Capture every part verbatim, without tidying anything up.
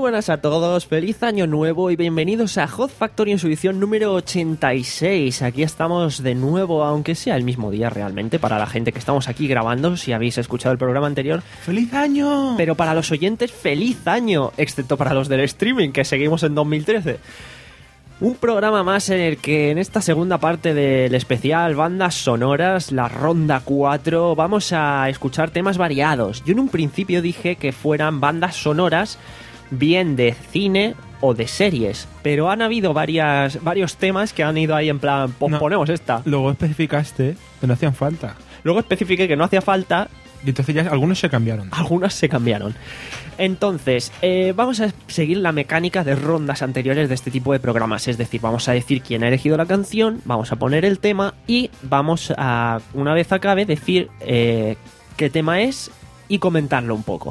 buenas a todos, feliz año nuevo y bienvenidos a Hot Factory en su edición número ochenta y seis. Aquí estamos de nuevo, aunque sea el mismo día realmente, para la gente que estamos aquí grabando, si habéis escuchado el programa anterior. ¡Feliz año! Pero para los oyentes, ¡feliz año! Excepto para los del streaming, que seguimos en dos mil trece. Un programa más en el que en esta segunda parte del especial Bandas Sonoras, la Ronda cuatro, vamos a escuchar temas variados. Yo en un principio dije que fueran bandas sonoras bien de cine o de series, pero han habido varias, varios temas que han ido ahí en plan, pues No. ponemos esta. Luego especificaste que no hacían falta. Luego especifiqué que no hacía falta. Y entonces ya algunos se cambiaron. Algunas se cambiaron. Entonces, eh, vamos a seguir la mecánica de rondas anteriores de este tipo de programas. Es decir, vamos a decir quién ha elegido la canción, vamos a poner el tema y vamos a, una vez acabe, decir eh, qué tema es y comentarlo un poco.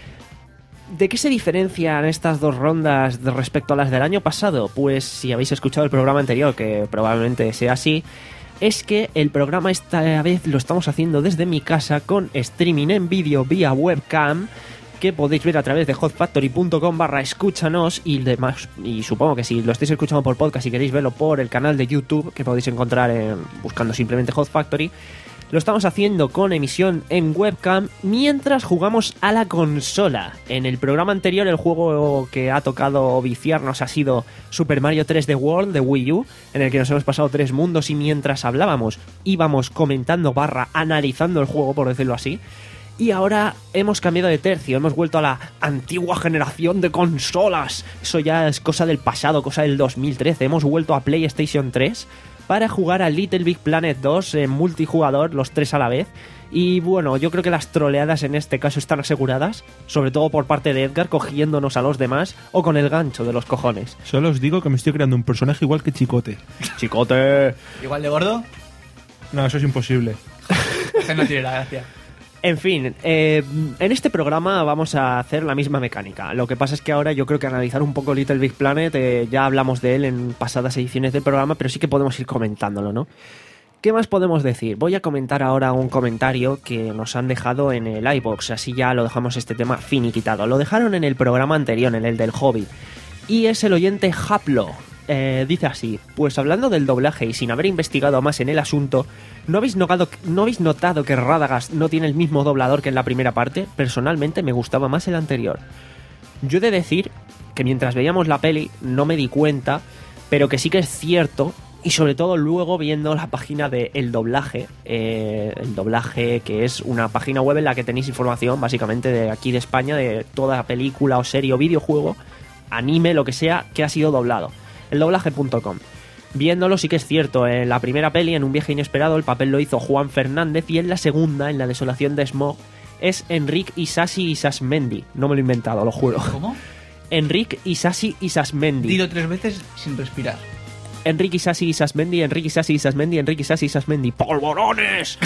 ¿De qué se diferencian estas dos rondas de respecto a las del año pasado? Pues si habéis escuchado el programa anterior, que probablemente sea así, es que el programa esta vez lo estamos haciendo desde mi casa con streaming en vídeo vía webcam, que podéis ver a través de hotfactory.com barra escúchanos y demás. Y supongo que si lo estáis escuchando por podcast y queréis verlo por el canal de YouTube, que podéis encontrar en, buscando simplemente Hot Factory, lo estamos haciendo con emisión en webcam mientras jugamos a la consola. En el programa anterior el juego que ha tocado viciarnos ha sido Super Mario tres D World de Wii U, en el que nos hemos pasado tres mundos y mientras hablábamos íbamos comentando barra analizando el juego, por decirlo así. Y ahora hemos cambiado de tercio, hemos vuelto a la antigua generación de consolas. Eso ya es cosa del pasado, cosa del dos mil trece. Hemos vuelto a PlayStation tres para jugar a Little Big Planet dos en multijugador, los tres a la vez. Y bueno, yo creo que las troleadas en este caso están aseguradas, sobre todo por parte de Edgar cogiéndonos a los demás o con el gancho de los cojones. Solo os digo que me estoy creando un personaje igual que Chicote. ¡Chicote! ¿Igual de gordo? No, eso es imposible. Ese no tiene la gracia. En fin, eh, en este programa vamos a hacer la misma mecánica. Lo que pasa es que ahora yo creo que analizar un poco Little Big Planet, eh, ya hablamos de él en pasadas ediciones del programa, pero sí que podemos ir comentándolo, ¿no? ¿Qué más podemos decir? Voy a comentar ahora un comentario que nos han dejado en el iVoox, así ya lo dejamos este tema finiquitado. Lo dejaron en el programa anterior, en el del hobby, y es el oyente Haplo. Eh, dice así: pues hablando del doblaje y sin haber investigado más en el asunto, ¿no habéis, notado, ¿no habéis notado que Radagast no tiene el mismo doblador que en la primera parte? Personalmente me gustaba más el anterior. Yo he de decir que mientras veíamos la peli no me di cuenta, pero que sí que es cierto, y sobre todo luego viendo la página de El Doblaje, eh, El Doblaje, que es una página web en la que tenéis información básicamente de aquí de España, de toda película o serie o videojuego, anime, lo que sea, que ha sido doblado. el doblaje punto com. Viéndolo sí que es cierto, en la primera peli, en Un viaje inesperado, el papel lo hizo Juan Fernández y en la segunda, en La desolación de Smog, es Enric Isasi Isasmendi. No me lo he inventado, lo juro. ¿Cómo? Enric Isasi Isasmendi. Dilo tres veces sin respirar. Enric Isasi Isasmendi, Enric Isasi Isasmendi, Enric Isasi Isasmendi. ¡Polvorones!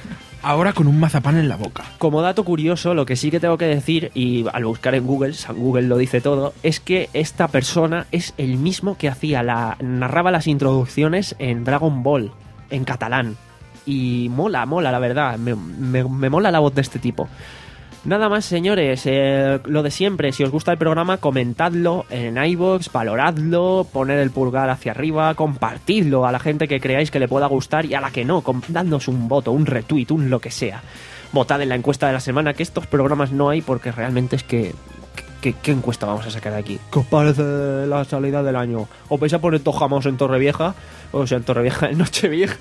Ahora con un mazapán en la boca. Como dato curioso, lo que sí que tengo que decir, y al buscar en Google, San Google lo dice todo, es que esta persona es el mismo que hacía la narraba las introducciones en Dragon Ball, en catalán. Y mola, mola, la verdad, me, me, me mola la voz de este tipo. Nada más, señores, eh, lo de siempre, si os gusta el programa, comentadlo en iVoox, valoradlo, poned el pulgar hacia arriba, compartidlo a la gente que creáis que le pueda gustar y a la que no, dándonos un voto, un retweet, un lo que sea. Votad en la encuesta de la semana, que estos programas no hay porque realmente es que... ¿Qué, qué encuesta vamos a sacar de aquí? ¿Qué os parece la salida del año? ¿Os vais a poner tojamos en Torrevieja? O sea, en Torrevieja, en Nochevieja.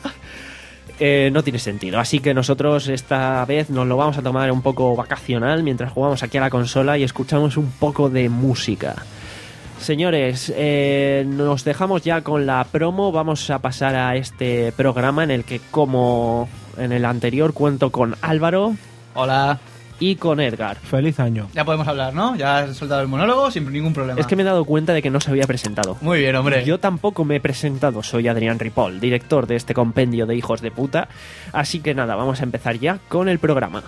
Eh, no tiene sentido, así que nosotros esta vez nos lo vamos a tomar un poco vacacional mientras jugamos aquí a la consola y escuchamos un poco de música. Señores, eh, nos dejamos ya con la promo, vamos a pasar a este programa en el que, como en el anterior, cuento con Álvaro. Hola. Y con Edgar. Feliz año. Ya podemos hablar, ¿no? Ya has soltado el monólogo sin ningún problema. Es que me he dado cuenta de que no se había presentado. Muy bien, hombre. Yo tampoco me he presentado, soy Adrián Ripoll, director de este compendio de hijos de puta. Así que nada, vamos a empezar ya con el programa.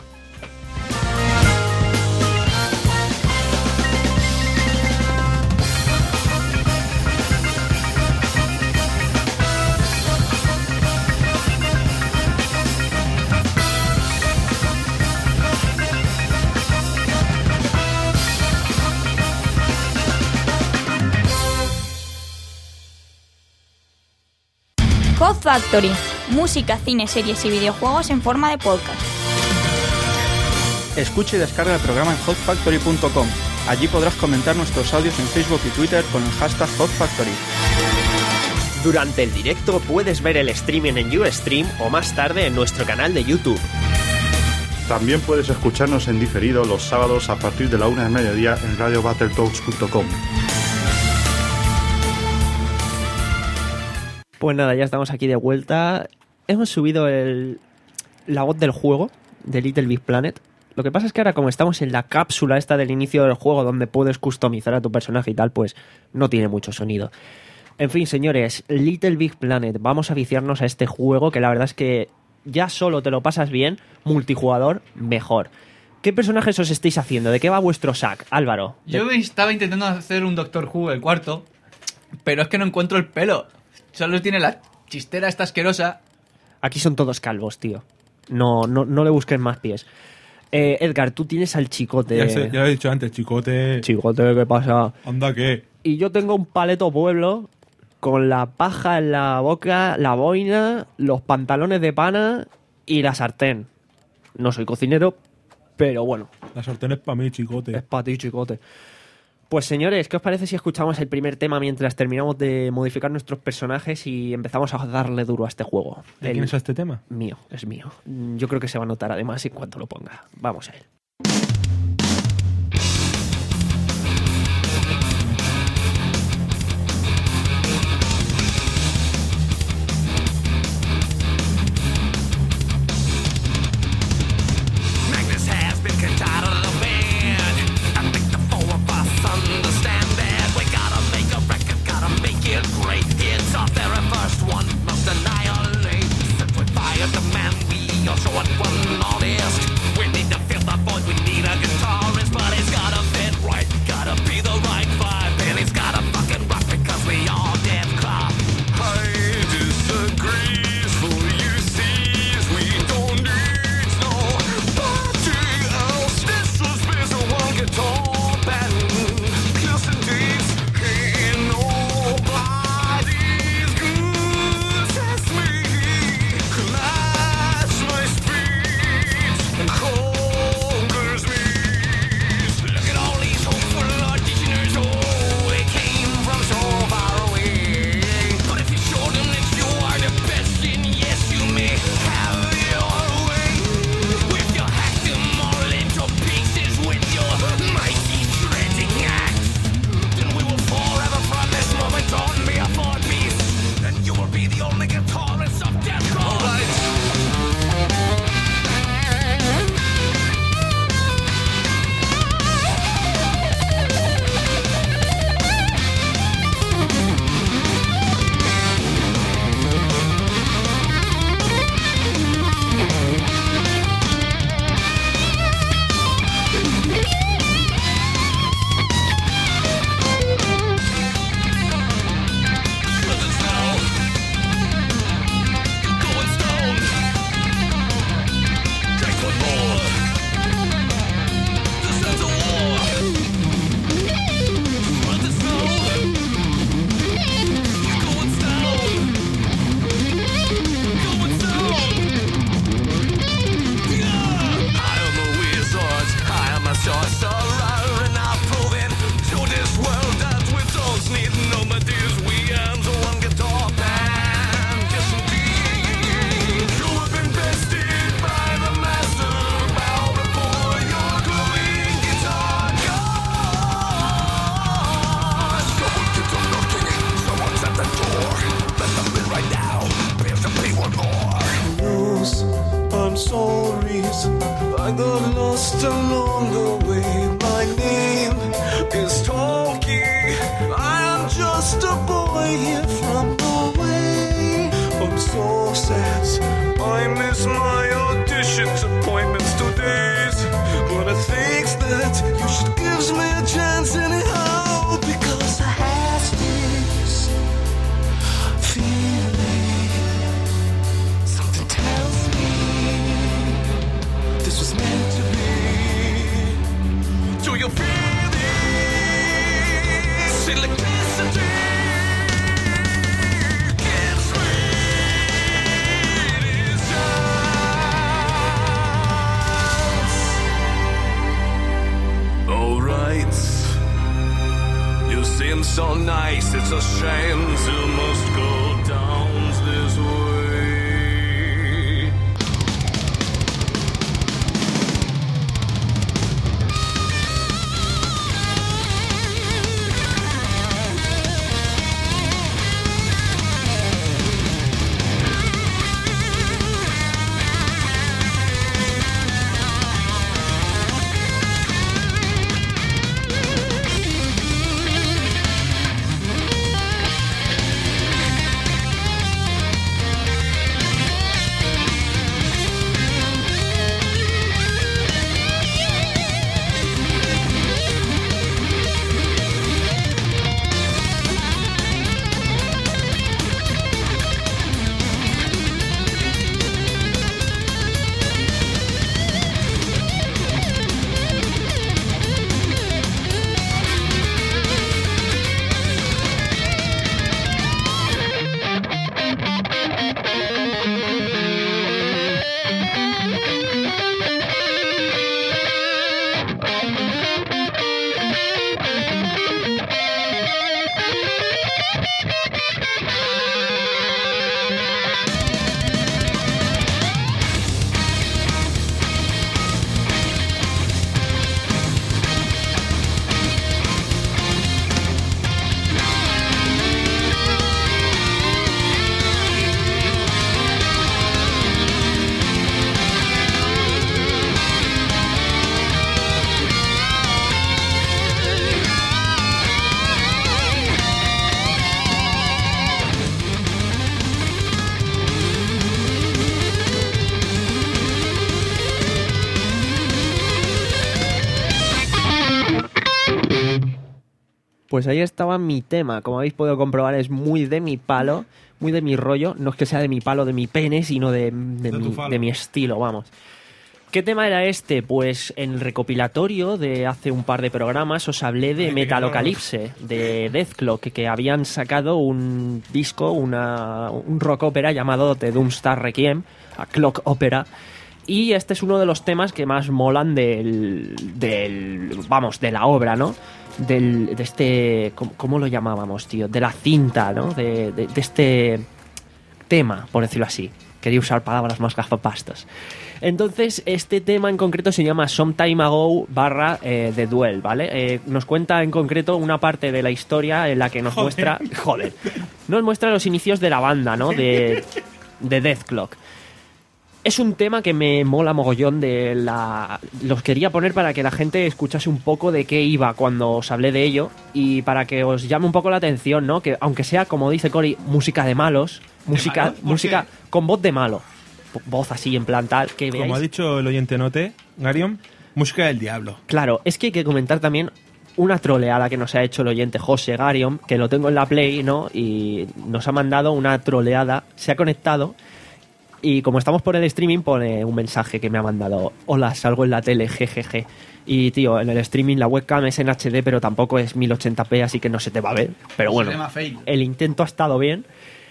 Code Factory, música, cine, series y videojuegos en forma de podcast. Escucha y descarga el programa en hot factory punto com. Allí podrás comentar nuestros audios en Facebook y Twitter con el hashtag hot factory. Durante el directo puedes ver el streaming en Ustream o más tarde en nuestro canal de YouTube. También puedes escucharnos en diferido los sábados a partir de la una de mediodía en radio battletoads punto com. Pues nada, ya estamos aquí de vuelta. Hemos subido el, la voz del juego de Little Big Planet. Lo que pasa es que ahora, como estamos en la cápsula esta del inicio del juego donde puedes customizar a tu personaje y tal, pues no tiene mucho sonido. En fin, señores, Little Big Planet, vamos a viciarnos a este juego que la verdad es que ya solo te lo pasas bien, multijugador mejor. ¿Qué personajes os estáis haciendo? ¿De qué va vuestro sac, Álvaro? Yo me estaba intentando hacer un Doctor Who, el cuarto, pero es que no encuentro el pelo. Solo tiene la chistera esta asquerosa. Aquí son todos calvos, tío. No, no, no le busques más pies. Eh, Edgar, tú tienes al chicote. Ya, sé, ya lo he dicho antes, chicote. Chicote, ¿qué pasa? Anda, ¿qué? Y yo tengo un paleto pueblo con la paja en la boca, la boina, los pantalones de pana y la sartén. No soy cocinero, pero bueno. La sartén es para mí, chicote. Es para ti, chicote. Pues señores, ¿qué os parece si escuchamos el primer tema mientras terminamos de modificar nuestros personajes y empezamos a darle duro a este juego? ¿De El- quién es este tema? Mío, es mío. Yo creo que se va a notar además en cuanto lo ponga. Vamos a él. Magnus has been kicked out of the band. I think the four of us understand that. We gotta make a record, gotta make it great. It's our very first one, must annihilate. Since we fired the man, we are short one honest. We need to fill the void, we need a guitarist, but it's gotta fit right, gotta be the right vibe, and it's gotta fucking rock because we all death claw. I disagree, so you see, we don't need no party else. This was space of one guitar band, kissing days, ain't nobody's good as me. Collapse my speech and conquers me. Look at all these hopeful auditioners, oh, they came from so far away. But if you show them that you are the best, then yes, you may have your way. If you hack them all into pieces with your mighty shredding axe, then we will forever from this moment on be a four piece, and you will be the only guitarist of Death Row. Going stone. Going stone. Take one more. The sense of war. Run the snow. Going stone. Going stone. Yeah. I am a wizard. I am a sorcerer, and I've proven to this world that we don't need nobody's. We are the one guitar band. Yes, indeed. You have been bested by the master. Bow before your glowing guitar god. Someone gets a knocking. Someone's at the door. Let them in right now. We have to pay one more. knows I'm sorry. I got lost along the way. My name is Toki. I am just a boy here from Norway. I'm so sad. I miss my auditions, appointments, today's. But I think that you should give me a chance anyhow, because I have this feeling. Something tells me this was meant to be. Do you feel this electricity? Gives me so nice, it's a shame to must go down this way. Pues ahí estaba mi tema. Como habéis podido comprobar, es muy de mi palo, muy de mi rollo. No es que sea de mi palo, de mi pene, sino de, de, De mi, tu falo. de mi estilo, vamos. ¿Qué tema era este? Pues en el recopilatorio de hace un par de programas os hablé de Ay, Metalocalypse, de Deathclock, que habían sacado un disco, una, un rock opera llamado The Doomstar Requiem, a Clock Opera. Y este es uno de los temas que más molan del, del vamos, de la obra, ¿no? Del, de este, ¿cómo, cómo lo llamábamos, tío? De la cinta, ¿no? De, de, de este tema, por decirlo así. Quería usar palabras más gafapastas. Entonces, este tema en concreto se llama Sometime Ago barra eh, The Duel, ¿vale? Eh, nos cuenta en concreto una parte de la historia en la que nos Joder. muestra... Joder. Nos muestra los inicios de la banda, ¿no? De, de Deathclock. Es un tema que me mola mogollón de la... Los quería poner para que la gente escuchase un poco de qué iba cuando os hablé de ello y para que os llame un poco la atención, ¿no? Que aunque sea, como dice Cory, música de malos, música, malos? ¿Por música qué? con voz de malo. Voz así, en plan tal, que veáis... Como ha dicho el oyente Note, Garion, música del diablo. Claro, es que hay que comentar también una troleada que nos ha hecho el oyente José Garion, que lo tengo en la Play, ¿no? Y nos ha mandado una troleada, se ha conectado y como estamos por el streaming pone un mensaje que me ha mandado: hola, salgo en la tele, jejeje. Y tío, en el streaming la webcam es en H D, pero tampoco es mil ochenta p, así que no se te va a ver. Pero bueno, Se llama fail. el intento ha estado bien.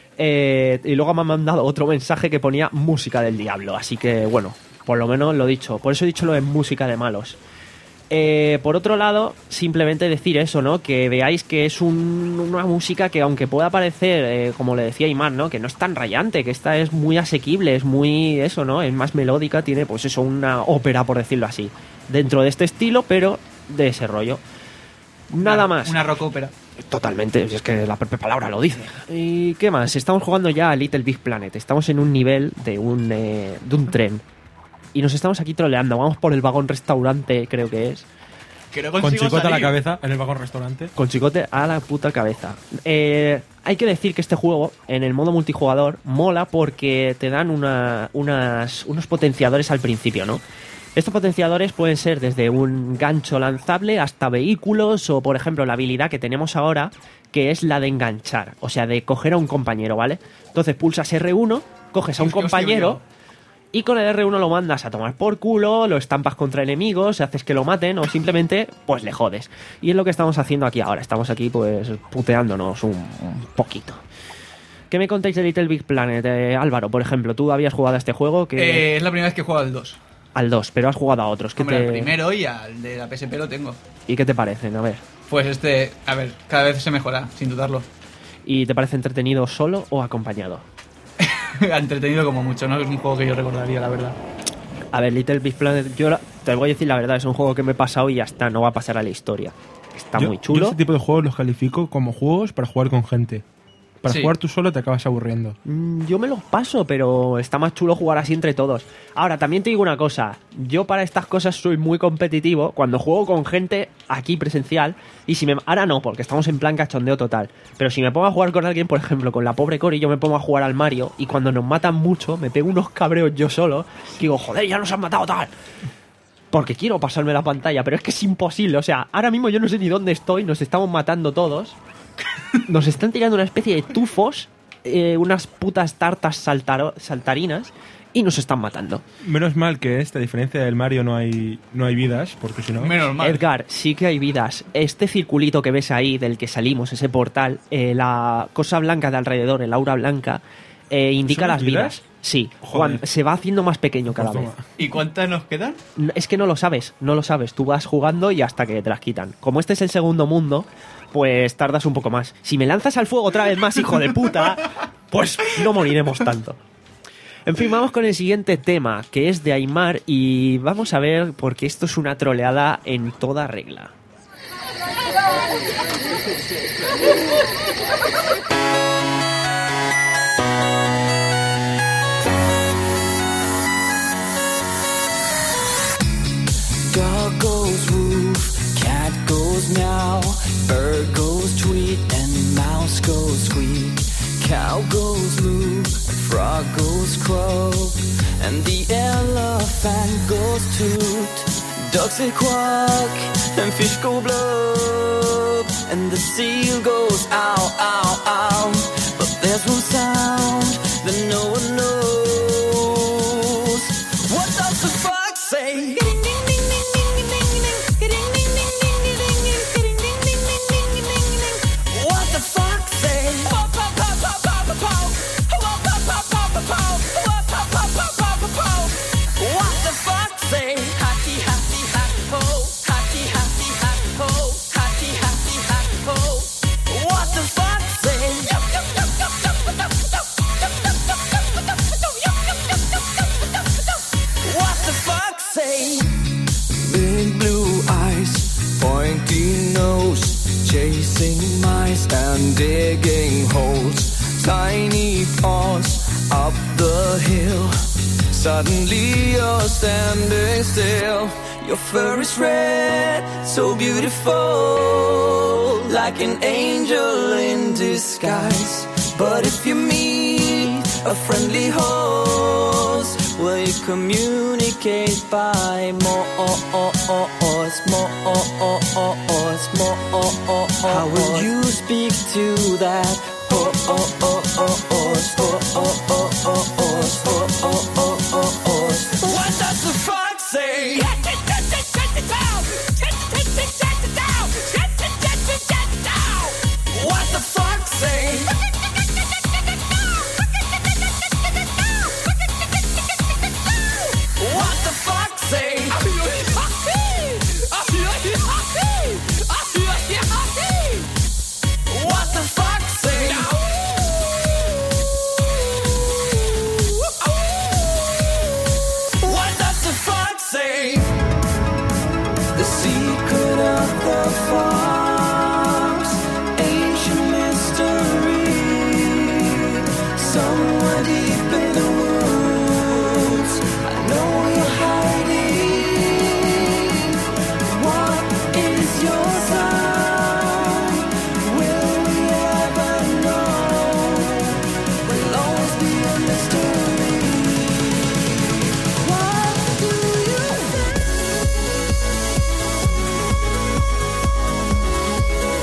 Eh, y luego me han mandado otro mensaje que ponía música del diablo, así que bueno, por lo menos lo he dicho. Por eso he dicho lo de música de malos. Eh, por otro lado, simplemente decir eso, ¿no? Que veáis que es un- una música que, aunque pueda parecer, eh, como le decía Imán, ¿no? Que no es tan rayante, que esta es muy asequible, es muy eso, ¿no? Es más melódica, tiene pues eso, una ópera, por decirlo así, dentro de este estilo, pero de ese rollo. Nada Una- más. Una rock ópera. Totalmente, es que la propia palabra lo dice. ¿Y qué más? Estamos jugando ya a Little Big Planet. Estamos en un nivel de un, eh, de un tren. Y nos estamos aquí troleando. Vamos por el vagón restaurante, creo que es. Que no Con consigo chicote a la salir. cabeza en el vagón restaurante. Con chicote a la puta cabeza. Eh, hay que decir que este juego, en el modo multijugador, mola porque te dan una, unas, unos potenciadores al principio, ¿no? Estos potenciadores pueden ser desde un gancho lanzable hasta vehículos o, por ejemplo, la habilidad que tenemos ahora, que es la de enganchar, o sea, de coger a un compañero, ¿vale? Entonces pulsas R uno, coges a un Hostia, hostia, compañero hostia. y con el R uno lo mandas a tomar por culo, lo estampas contra enemigos, haces que lo maten o simplemente, pues le jodes. Y es lo que estamos haciendo aquí ahora, estamos aquí pues puteándonos un, un poquito. ¿Qué me contáis de Little Big Planet? Eh, Álvaro, por ejemplo, tú habías jugado a este juego que... Eh, es la primera vez que juego al dos. Al dos, pero has jugado a otros. ¿Qué Hombre, te... al primero y al de la P S P lo tengo. ¿Y qué te parecen? A ver. Pues este, a ver, cada vez se mejora, sin dudarlo. ¿Y te parece entretenido solo o acompañado? Entretenido como mucho, ¿no? Es un juego que yo recordaría, la verdad. A ver, Little Big Planet, yo la- te voy a decir la verdad, es un juego que me he pasado y ya está, no va a pasar a la historia. Está Yo- muy Yo chulo. este tipo de juegos los califico como juegos para jugar con gente. Para Sí. jugar tú solo te acabas aburriendo. Mm, Yo me los paso, pero está más chulo jugar así entre todos. Ahora, también te digo una cosa. Yo para estas cosas soy muy competitivo cuando juego con gente aquí presencial. Y si me... Ahora no, porque estamos en plan cachondeo total. Pero si me pongo a jugar con alguien, por ejemplo, con la pobre Cori, yo me pongo a jugar al Mario. Y cuando nos matan mucho, me pego unos cabreos yo solo. Y digo, joder, ya nos han matado tal. Porque quiero pasarme la pantalla, pero es que es imposible. O sea, ahora mismo yo no sé ni dónde estoy. Nos estamos matando todos. Nos están tirando una especie de tufos, eh, unas putas tartas saltaro- saltarinas, y nos están matando. Menos mal que esta, a diferencia del Mario, no hay, no hay vidas, porque si no... Menos mal. Edgar, sí que hay vidas. Este circulito que ves ahí, del que salimos, ese portal, eh, la cosa blanca de alrededor, el aura blanca, eh, indica ¿Son las vidas? vidas. Sí, Joder. Juan, se va haciendo más pequeño cada Pues vez. toma. ¿Y cuántas nos quedan? No, Es que no lo sabes, no lo sabes. Tú vas jugando y hasta que te las quitan. Como este es el segundo mundo, pues tardas un poco más. Si me lanzas al fuego otra vez más, hijo de puta, pues no moriremos tanto. En fin, vamos con el siguiente tema, que es de Aymar, y vamos a ver, porque esto es una troleada en toda regla. Dog goes woof, cat goes meow, bird goes tweet, and mouse goes squeak. Cow goes moo, frog goes croak, and the elephant goes toot. Ducks say quack, and fish go blub, and the seal goes ow, ow, ow. But there's one sound that no one knows. What does the fox say? What the fox say? What the fox say? Happy, happy, happy ho. Happy, happy, happy ho. Happy, happy, happy ho. What the fox say? What the fox say? Big blue eyes, pointy nose, chasing mice and digging holes. Tiny paws up the hill. Suddenly you're standing still. Your fur is red, so beautiful, like an angel in disguise. But if you meet a friendly host, will you communicate by more, more, more? How will you speak to that? Oh, oh, oh, oh, oh, oh, oh, oh, oh, oh, oh, oh, oh, oh. What does the fox say? What the fox say? What the fox say? What the fox say? What does the fox say? The secret of the fox, ancient mystery, somewhere deep in the woods. I know you're hiding. What is your sound? Will we ever know? Will always be a mystery. What do you say?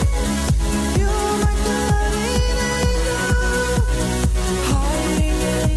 You're my guardian angel, hiding in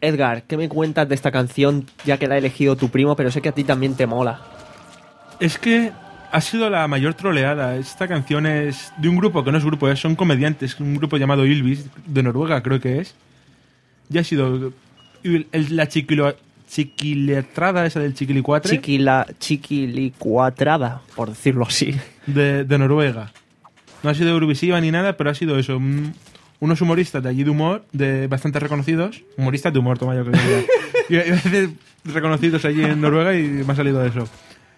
Edgar, ¿qué me cuentas de esta canción ya que la ha elegido tu primo, pero sé que a ti también te mola? Es que ha sido la mayor troleada. Esta canción es de un grupo que no es grupo, es, son comediantes, un grupo llamado Ylvis, de Noruega creo que es. Ya ha sido el- la chiquilo, chiquiletrada esa del chiquilicuatre Chiquila, chiquilicuatrada, por decirlo así. de, de Noruega. No ha sido Eurovisiva ni nada, pero ha sido eso. un- unos humoristas de allí de humor, de bastante reconocidos. Humoristas de humor, toma yo que diga. Iba iba a decir reconocidos allí en Noruega y me ha salido eso.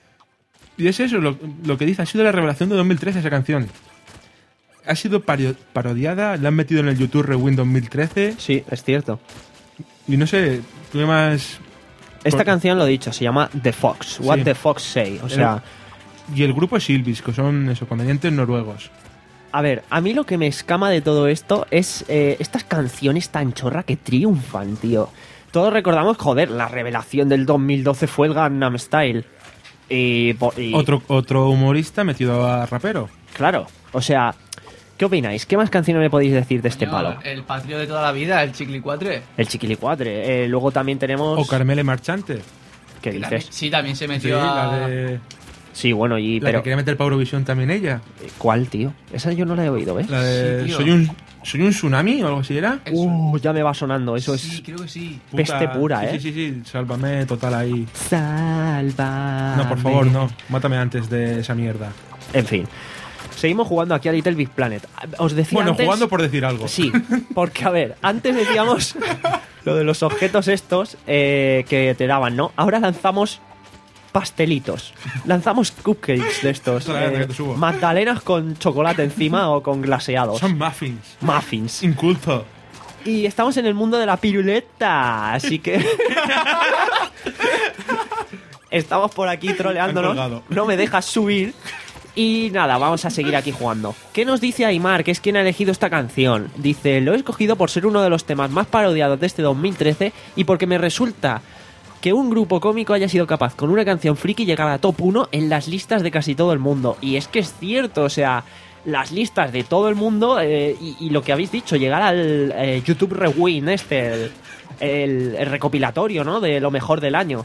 Y es eso, lo, lo que dice, ha sido la revelación de dos mil trece esa canción. Ha sido pario- parodiada, la han metido en el YouTube Rewind dos mil trece Sí, es cierto. y no sé, ¿qué más? Esta Por- canción, lo dicho, se llama The Fox. What Sí. the Fox Say. O sea, Y el grupo es Ylvis, que son eso, comediantes noruegos. a ver, a mí lo que me escama de todo esto es eh, estas canciones tan chorra que triunfan, tío. Todos recordamos, joder, la revelación del dos mil doce fue el Gangnam Style. Y, po- y- Otro, otro humorista metido a rapero. Claro, o sea, ¿qué opináis? ¿Qué más canciones me podéis decir de este Coño, palo? El patrio de toda la vida, el Chiquilicuatre. El Chiquilicuatre. Eh, luego también tenemos... O Carmele Marchante. ¿Qué Que también- dices? sí, también se Sí, metió a... la de... Sí, bueno, y... La pero que quería meter para Eurovisión también ella. ¿cuál, tío? Esa yo no la he oído, ¿ves? La de Sí, tío. soy un soy un tsunami o algo así era. Eso. Uh, ya me va sonando. Eso Sí, es creo que sí. peste pura, sí, ¿eh? Sí, sí, sí, sálvame total ahí. Salva. No, por favor, no. Mátame antes de esa mierda. En fin. Seguimos jugando aquí a Little Big Planet. Os decía Bueno, antes- jugando por decir algo. Sí, porque a ver, antes decíamos lo de los objetos estos eh, que te daban, ¿no? Ahora lanzamos pastelitos. Lanzamos cupcakes de estos. Espera, eh, que te subo. magdalenas con chocolate encima o con glaseados. Son muffins. Muffins. Inculto. Y estamos en el mundo de la piruleta, así que... Estamos por aquí Han troleándonos. colgado. No me dejas subir. Y nada, vamos a seguir aquí jugando. ¿Qué nos dice Aymar, que es quien ha elegido esta canción? Dice, lo he escogido por ser uno de los temas más parodiados de este dos mil trece y porque me resulta que un grupo cómico haya sido capaz con una canción friki llegar a top uno en las listas de casi todo el mundo. Y es que es cierto, o sea, las listas de todo el mundo eh, y, y lo que habéis dicho, llegar al eh, YouTube Rewind este, el, el- el recopilatorio, ¿no? De lo mejor del año.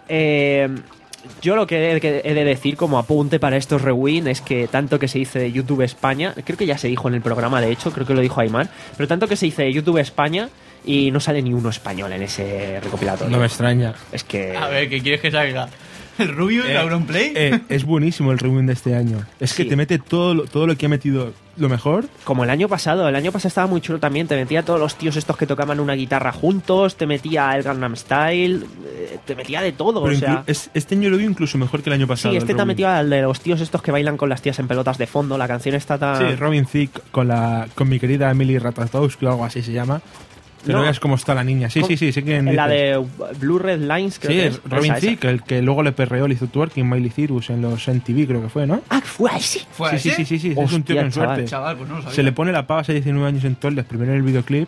Eh, yo lo que he, que he de decir como apunte para estos Rewind es que tanto que se dice de YouTube España, creo que ya se dijo en el programa de hecho, creo que lo dijo Aymar, pero tanto que se dice de YouTube España y no sale ni uno español en ese recopilatorio. No me extraña. Es que... A ver, ¿qué quieres que salga? ¿El Rubius, Eh, Auronplay? eh, es buenísimo el rewind de este año. Es que Sí. te mete todo lo, todo lo que ha metido lo mejor. Como el año pasado, el año pasado estaba muy chulo también, te metía a todos los tíos estos que tocaban una guitarra juntos, te metía el Gangnam Style, eh, te metía de todo, Pero o sea... inclu- es- este año lo vi incluso mejor que el año pasado. Sí, el este te ha rewind. metido al de los tíos estos que bailan con las tías en pelotas de fondo, la canción está tan... Sí, Robin Thicke con, la, con mi querida Emily Ratajkowski o algo así se llama. Que no, No. veas cómo está la niña. Sí, Con- sí, sí, sé quién La dices. de Blue Red Lines, creo Sí, que es es. Robin Esa, esa. Thicke, el que luego le perreó, le hizo twerking Miley Cyrus en los M T V, creo que fue, ¿no? Ah, fue así. ¿Fue sí, sí, ese? sí, sí, sí, es Hostia, un tío con chaval. suerte. Chaval, pues no lo sabía. Se le pone la pava hace diecinueve años en Toldes, primero en el videoclip,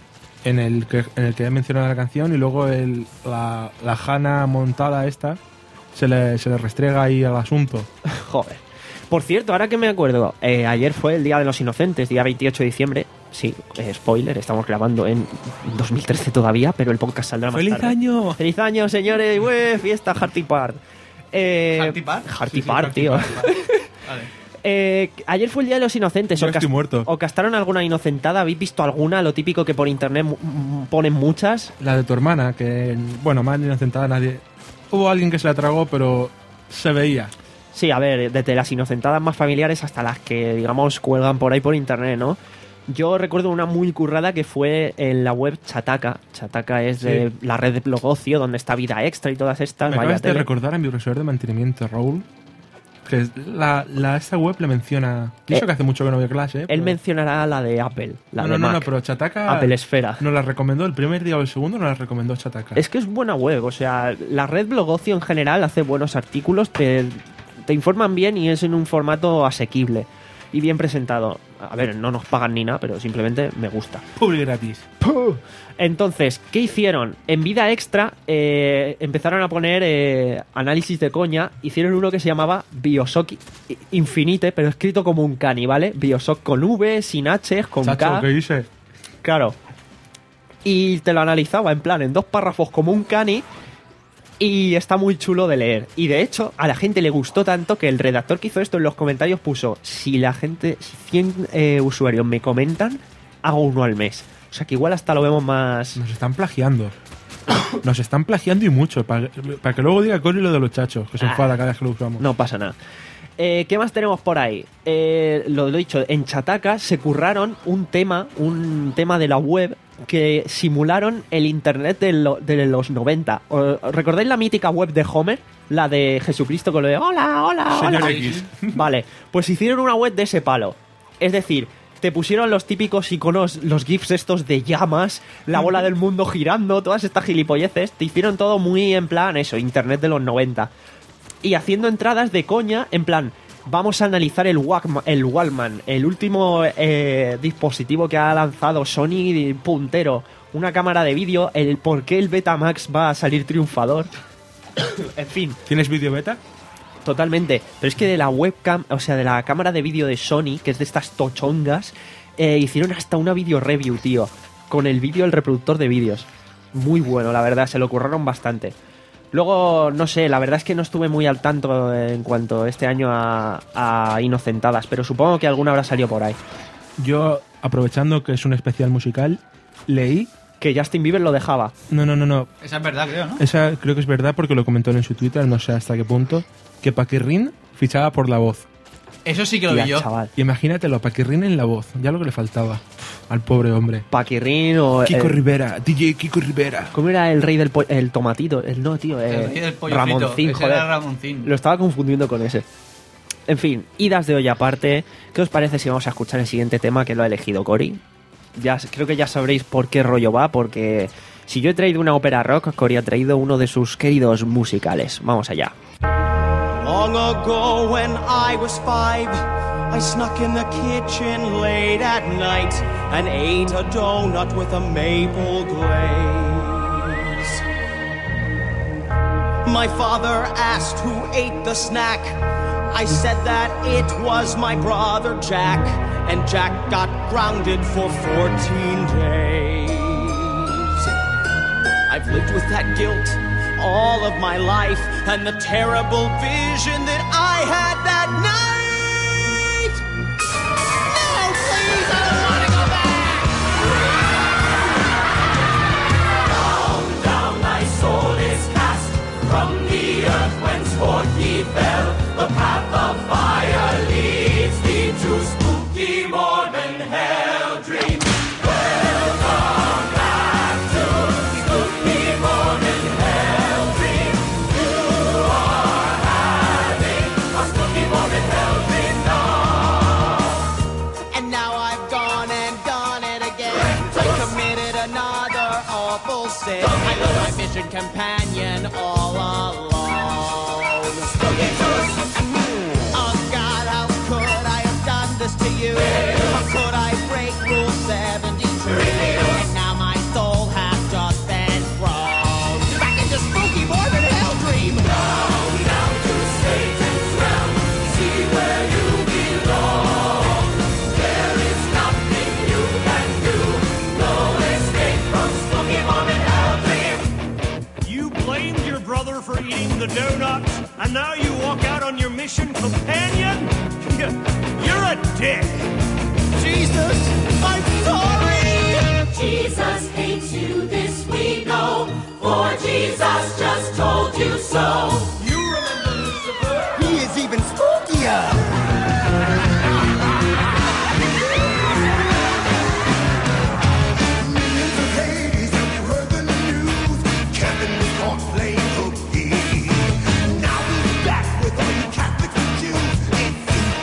en el que, en el que he mencionado la canción, y luego el, la, la Hannah montada esta se le, se le restrega ahí al asunto. Joder. Por cierto, ahora que me acuerdo, eh, ayer fue el Día de los Inocentes, día veintiocho de diciembre. Sí, eh, spoiler, estamos grabando en dos mil trece todavía, pero el podcast saldrá más ¡Feliz tarde. año! ¡Feliz año, señores! ¡Ué! Fiesta Hearty Part. Eh, ¿Hearty Part? Hearty Sí, sí, Part, Hearty tío. Part. Vale. Eh, ayer fue el Día de los Inocentes. Yo ¿O estoy cas- muerto. ¿O castaron alguna inocentada? ¿Habéis visto alguna? Lo típico que por internet mu- m- ponen muchas. La de tu hermana, que, bueno, más inocentada nadie. Hubo alguien que se la tragó, pero se veía. Sí, a ver, desde las inocentadas más familiares hasta las que, digamos, cuelgan por ahí por internet, ¿no? Yo recuerdo una muy currada que fue en la web Chataka. Chataka es de Sí. la red de Blogocio, donde está Vida Extra y todas estas. Me vaya acabas de tele. recordar a mi profesor de mantenimiento, Raúl, que es la, la, esta web le menciona... Y eso Eh, que hace mucho que no voy a clase. Él pero- mencionará la de Apple, la no, de no, no, Mac. no, pero Chataka Apple Esfera. nos la recomendó el primer día o el segundo, nos la recomendó Chataka. Es que es buena web, o sea, la red Blogocio en general hace buenos artículos, te, te informan bien y es en un formato asequible y bien presentado. A ver, no nos pagan ni nada, pero simplemente me gusta. Publi gratis. Entonces, ¿qué hicieron? En Vida Extra eh, empezaron a poner eh, análisis de coña. Hicieron uno que se llamaba Bioshock Infinite, pero escrito como un cani, ¿vale? Bioshock con V, sin H, con Chacho, K. ¿qué dices? Claro. y te lo analizaba en plan en dos párrafos como un cani y está muy chulo de leer. Y de hecho, a la gente le gustó tanto que el redactor que hizo esto en los comentarios puso: si la gente, si cien eh, usuarios me comentan, hago uno al mes. O sea que igual hasta lo vemos más... Nos están plagiando. Nos están plagiando y mucho. Para, para que luego diga Cory lo de los chachos, que se enfada cada vez que lo usamos. No pasa nada. Eh, ¿Qué más tenemos por ahí? Eh, lo, lo dicho, en Chataka se curraron un tema, un tema de la web que simularon el internet de, lo, de los noventa. ¿Os ¿Recordáis la mítica web de Homer? La de Jesucristo con lo de hola, hola, Señor hola. X. Vale, pues hicieron una web de ese palo. Es decir, te pusieron los típicos iconos, los gifs estos de llamas, la bola del mundo girando, todas estas gilipolleces. Te hicieron todo muy en plan eso, internet de los noventa. Y haciendo entradas de coña, en plan, vamos a analizar el Walkman, el, Walkman, el último eh, dispositivo que ha lanzado Sony puntero, una cámara de vídeo, el por qué el Betamax va a salir triunfador. En fin. ¿Tienes vídeo beta? Totalmente. Pero es que de la webcam, o sea, de la cámara de vídeo de Sony, que es de estas tochongas, eh, hicieron hasta una video review, tío, con el vídeo, el reproductor de vídeos. Muy bueno, la verdad, se lo curraron bastante. Luego, no sé, la verdad es que no estuve muy al tanto en cuanto este año a, a Inocentadas, pero supongo que alguna habrá salido por ahí. Yo, aprovechando que es un especial musical, leí... Que Justin Bieber lo dejaba. No, no, no, no. Esa es verdad, creo, ¿no? Esa creo que es verdad porque lo comentó en su Twitter, no sé hasta qué punto, que Paquirrín fichaba por la voz. Eso sí que lo Tía, vi yo. chaval. Y imagínatelo, Paquirrín en la voz, ya lo que le faltaba al pobre hombre. Paquirrín o... Kiko eh, Rivera, D J Kiko Rivera. ¿Cómo era el rey del po- el tomatito? El no, tío. Eh, El rey del pollo Ramoncín, frito. Ese joder. era Ramoncín. Lo estaba confundiendo con ese. En fin, idas de olla aparte. ¿Qué os parece si vamos a escuchar el siguiente tema que lo ha elegido Cory? Ya, creo que ya sabréis por qué rollo va, porque si yo he traído una ópera rock, Cory ha traído uno de sus queridos musicales. Vamos allá. Long ago when I was five, I snuck in the kitchen late at night and ate a donut with a maple glaze. My father asked who ate the snack. I said that it was my brother Jack, and Jack got grounded for fourteen days. I've lived with that guilt all of my life, and the terrible vision that I had that night. No, please, I don't want to go back. Down, down, thy soul is cast from the earth whence forth he fell. The path of fire leads thee to spooky Mormon hell dream. Welcome back to spooky Mormon hell dream. You are having a spooky Mormon hell dream now. And now I've gone and done it again. I committed another awful sin. I left my mission companion all alone. Oh God, how could I have done this to you? How could I break Rule seventy-two? And now my soul has just been thrown back into spooky Mormon hell dream. Down, down to Satan's realm, see where you belong. There is nothing you can do, no escape from spooky Mormon hell dream. You blamed your brother for eating the donuts, and now you walk out on your mission companion? You're a dick. Jesus, I'm sorry. Jesus hates you, this we know, for Jesus just told you so. You remember Lucifer? He is even spookier. Millions of ladies have heard the news. Kevin was caught playing hooky. Now he's back with all you Catholics and Jews. It seems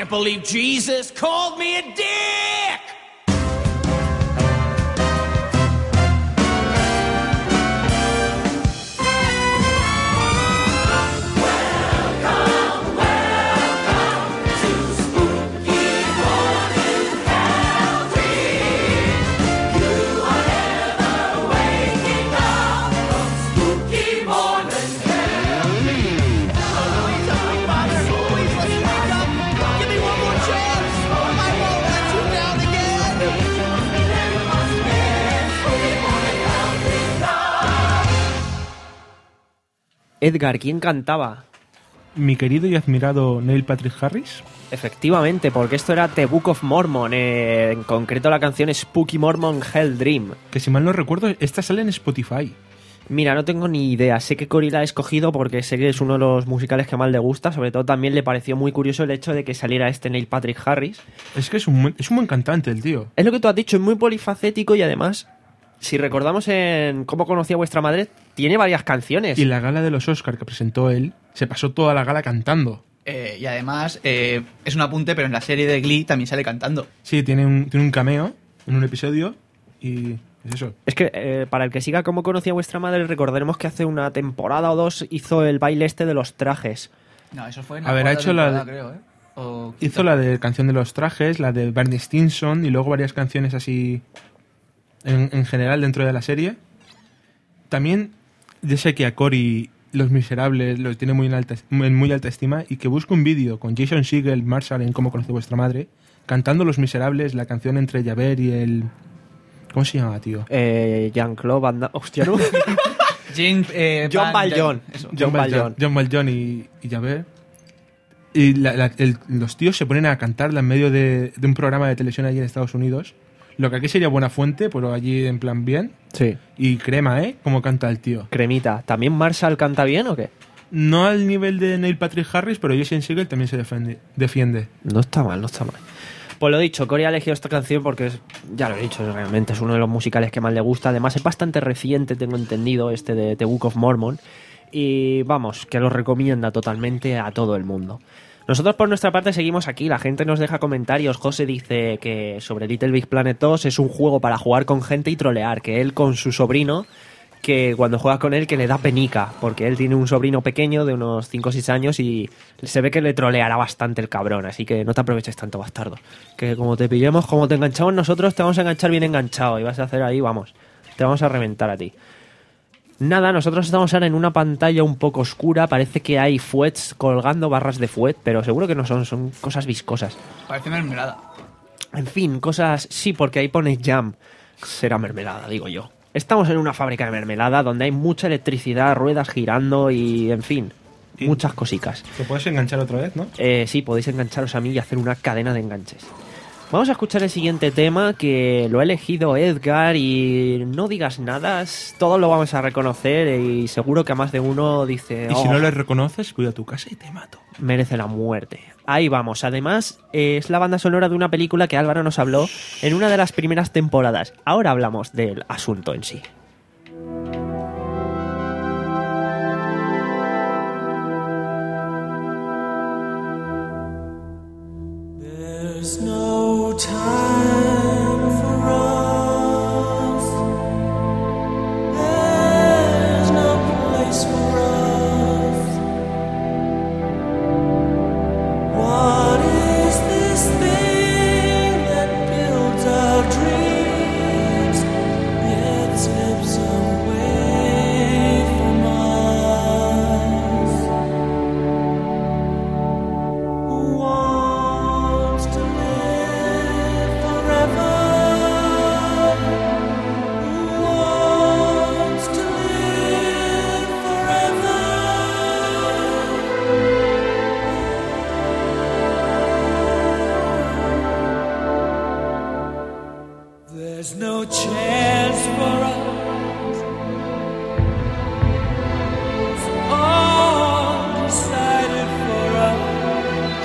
can't believe Jesus called me a dick! Edgar, ¿quién cantaba? Mi querido y admirado Neil Patrick Harris. Efectivamente, porque esto era The Book of Mormon, eh, en concreto la canción Spooky Mormon Hell Dream. Que si mal no recuerdo, esta sale en Spotify. Mira, no tengo ni idea. Sé que Cory la ha escogido porque sé que es uno de los musicales que más le gusta. Sobre todo también le pareció muy curioso el hecho de que saliera este Neil Patrick Harris. Es que es un, buen- es un buen cantante el tío. Es lo que tú has dicho, es muy polifacético y además, si recordamos en Cómo conocí a vuestra madre, tiene varias canciones. Y la gala de los Oscar que presentó él, se pasó toda la gala cantando. Eh, y además, eh, es un apunte, pero en la serie de Glee también sale cantando. Sí, tiene un, tiene un cameo en un episodio y es eso. Es que eh, para el que siga Cómo conocí a vuestra madre, recordaremos que hace una temporada o dos hizo el baile este de los trajes. No, eso fue en A ver, cuarta ha hecho la temporada, de- creo, ¿eh? O Hizo quinta. la de Canción de los Trajes, la de Barney Stinson y luego varias canciones así en, en general dentro de la serie. También yo sé que a Cory Los Miserables los tiene muy en alta, en muy alta estima y que busque un vídeo con Jason Segel, Marshall en Cómo conocí a vuestra madre, cantando Los Miserables, la canción entre Javert y el... ¿Cómo se llama, tío? Eh, Jean-Claude Van Damme... Hostia, ¿no? Jane, eh, John Van- Valjean. Eso. John Valjean. Valjean, John Valjean y, y Javert. Y la- la- el- los tíos se ponen a cantarla en medio de, de un programa de televisión allí en Estados Unidos. Lo que aquí sería Buena Fuente, pero allí en plan bien. Sí. Y crema, ¿eh? Como canta el tío. Cremita. ¿También Marshall canta bien o qué? No al nivel de Neil Patrick Harris, pero Jason Segel también se defiende. defiende. No está mal, no está mal. Pues lo dicho, Cory ha elegido esta canción porque, es, ya lo he dicho, realmente es uno de los musicales que más le gusta. Además es bastante reciente, tengo entendido, este de The Book of Mormon. Y vamos, que lo recomienda totalmente a todo el mundo. Nosotros por nuestra parte seguimos aquí, la gente nos deja comentarios. José dice que sobre Little Big Planet dos es un juego para jugar con gente y trolear, que él con su sobrino, que cuando juega con él que le da penica, porque él tiene un sobrino pequeño de unos cinco o seis años y se ve que le troleará bastante el cabrón, así que no te aproveches tanto, bastardo. Que como te pillemos, como te enganchamos nosotros, te vamos a enganchar bien enganchado y vas a hacer ahí, vamos, te vamos a reventar a ti. Nada, nosotros estamos ahora en una pantalla un poco oscura, parece que hay fuets colgando, barras de fuet, pero seguro que no son, son cosas viscosas. Parece mermelada. En fin, cosas... Sí, porque ahí pone jam. Será mermelada, digo yo. Estamos en una fábrica de mermelada donde hay mucha electricidad, ruedas girando y, en fin, Y- muchas cositas. Te puedes enganchar otra vez, ¿no? Eh, sí, podéis engancharos a mí y hacer una cadena de enganches. Vamos a escuchar el siguiente tema que lo ha elegido Edgar y no digas nada, es- todo lo vamos a reconocer y seguro que a más de uno dice... Y si "Oh, no le reconoces, voy a tu casa y te mato. merece la muerte. Ahí vamos. Además, eh, es la banda sonora de una película que Álvaro nos habló en una de las primeras temporadas. Ahora hablamos del asunto en sí. There's no time for us. There's no place for us. What is this thing that builds our dreams yet slips away from us? Who wants to live forever? Who wants to live forever? There's no chance for us. It's all decided for us.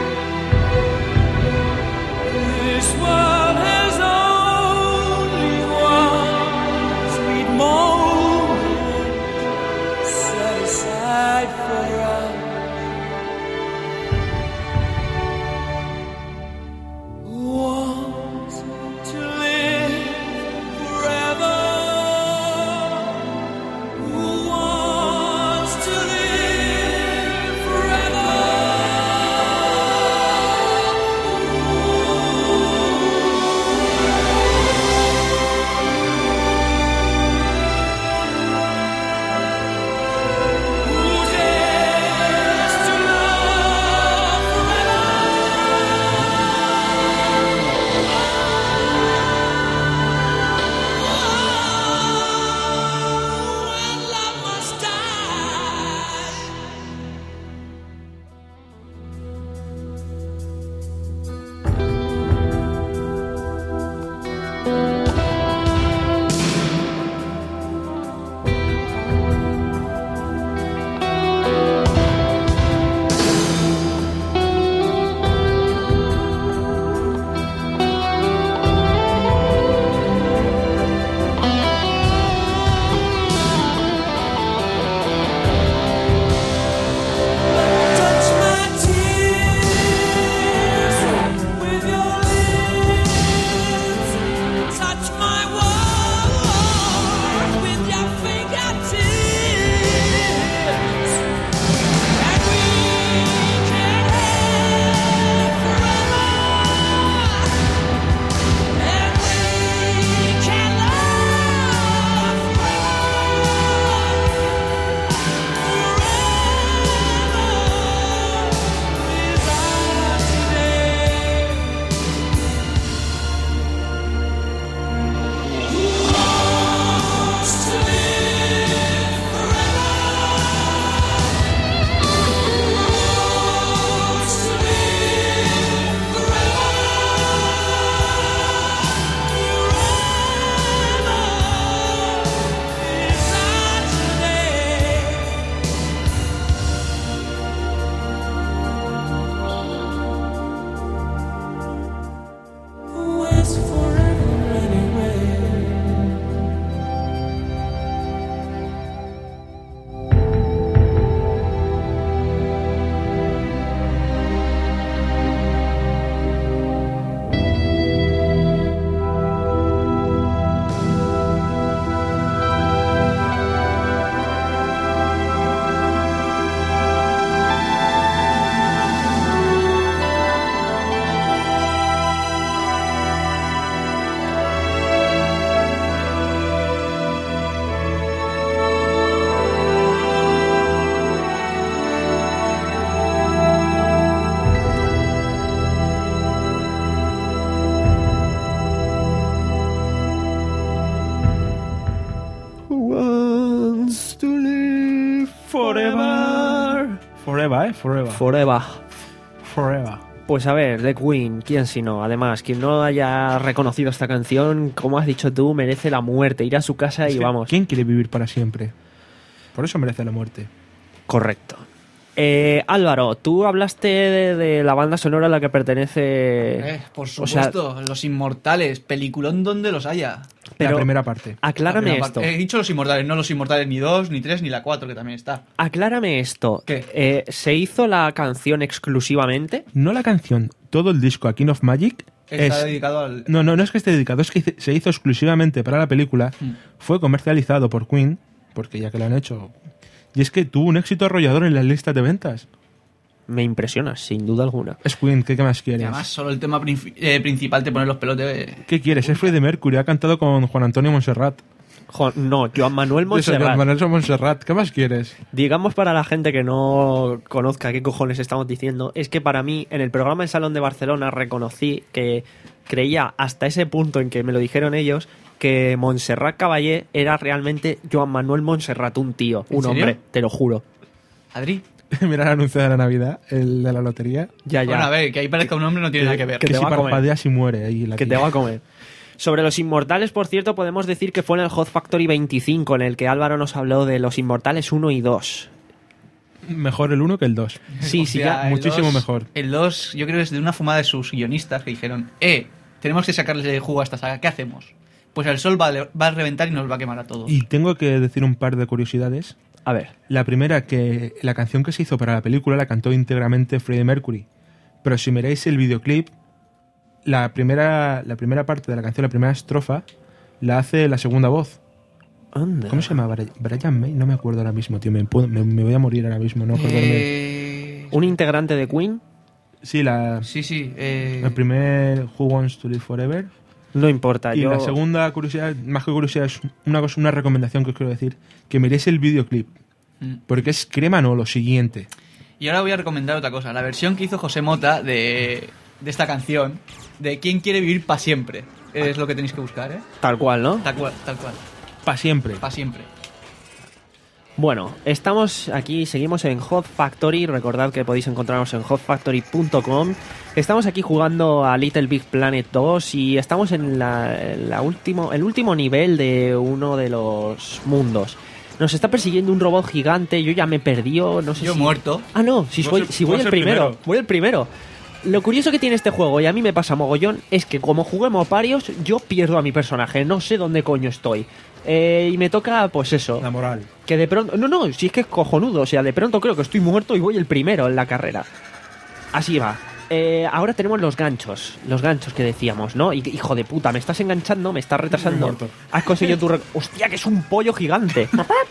This world has only one sweet moment set aside for us. last forever anyway. Wants to live forever. Forever, ¿eh? Forever. Forever. Forever. Pues a ver, The Queen, ¿quién si no? Además, quien no haya reconocido esta canción, como has dicho tú, merece la muerte. Ir a su casa Es y que, vamos. ¿quién quiere vivir para siempre? Por eso merece la muerte. Correcto. Eh, Álvaro, tú hablaste de, de la banda sonora a la que pertenece... Eh, por o sea, supuesto, Los Inmortales, peliculón donde los haya. Pero la primera parte. aclárame La primera esto. parte. He dicho Los Inmortales, no Los Inmortales ni dos, ni tres, ni la cuatro, que también está. Aclárame esto. ¿Qué? Eh, ¿Se hizo la canción exclusivamente? No la canción, todo el disco A King of Magic Está es... dedicado al... No, no, no es que esté dedicado, es que hice- se hizo exclusivamente para la película, Mm. fue comercializado por Queen, porque ya que lo han hecho... Y es que tuvo un éxito arrollador en las listas de ventas. Me impresiona, sin duda alguna. Es Queen, ¿qué, qué más Y quieres? además, solo el tema princi- eh, principal te pone los pelos de... ¿Qué quieres? Es Freddie Mercury, ha cantado con Juan Antonio Montserrat. Jo- no, Joan Manuel Eso, Joan Montserrat. Manuel Montserrat, ¿qué más quieres? Digamos para la gente que no conozca qué cojones estamos diciendo, es que para mí, en el programa El Salón de Barcelona, reconocí que creía hasta ese punto en que me lo dijeron ellos, que Montserrat Caballé era realmente Joan Manuel Montserrat, un tío, ¿En un serio? hombre, te lo juro. Adri. Mira el anuncio de la Navidad, el de la lotería. Ya, ya. Bueno, a ver, que ahí parezca un hombre no tiene nada que ver. que Que te si va a comer. parpadeas y muere ahí la Que te tía. va a comer. Sobre los Inmortales, por cierto, podemos decir que fue en el Hot Factory veinticinco, en el que Álvaro nos habló de los Inmortales uno y dos. Mejor el uno que el dos. Sí, O sí, sea, ya. el muchísimo dos- mejor. El dos, yo creo que es de una fumada de sus guionistas que dijeron, eh, tenemos que sacarle jugo a esta saga, ¿qué hacemos? Pues el sol va a, va a reventar y nos va a quemar a todos. Y tengo que decir un par de curiosidades. A ver. La primera, que la canción que se hizo para la película la cantó íntegramente Freddie Mercury. Pero si miráis el videoclip, la primera, la primera parte de la canción, la primera estrofa, la hace la segunda voz. Anda. ¿Cómo se llama? Bri- Brian May, no me acuerdo ahora mismo, tío. Me, puedo- me- me voy a morir ahora mismo, no acordarme. Eh, Un integrante de Queen. Sí, la, Sí, sí. Eh, el primer Who Wants to Live Forever. No importa, Y yo... la segunda curiosidad, más que curiosidad, es una cosa, una recomendación que os quiero decir, que miréis el videoclip, mm. porque es crema no, lo siguiente. Y ahora voy a recomendar otra cosa. La versión que hizo José Mota de, de esta canción, de ¿Quién quiere vivir para siempre? Es lo que tenéis que buscar, ¿eh? Tal cual, ¿no? Tal cual, tal cual. Para siempre. Para siempre. Bueno, estamos aquí, seguimos en Hot Factory. Recordad que podéis encontrarnos en hot factory punto com. Estamos aquí jugando a Little Big Planet dos y estamos en la, en la último, el último nivel de uno de los mundos. Nos está persiguiendo un robot gigante, yo ya me perdió, no sé Yo si... muerto. Ah, no, si, Vos soy, el- si voy vos el el primero, primero. voy el primero. Lo curioso que tiene este juego, y a mí me pasa mogollón, es que como juguemos varios, yo pierdo a mi personaje, no sé dónde coño estoy. Eh, y me toca, pues eso, La moral. que de pronto... No, no, si es que es cojonudo, o sea, de pronto creo que estoy muerto y voy el primero en la carrera. Así va. Eh, ahora tenemos los ganchos, los ganchos que decíamos, ¿no? Y, hijo de puta, me estás enganchando, me estás retrasando. Muerto. Has conseguido tu... rec- ¡Hostia, que es un pollo gigante!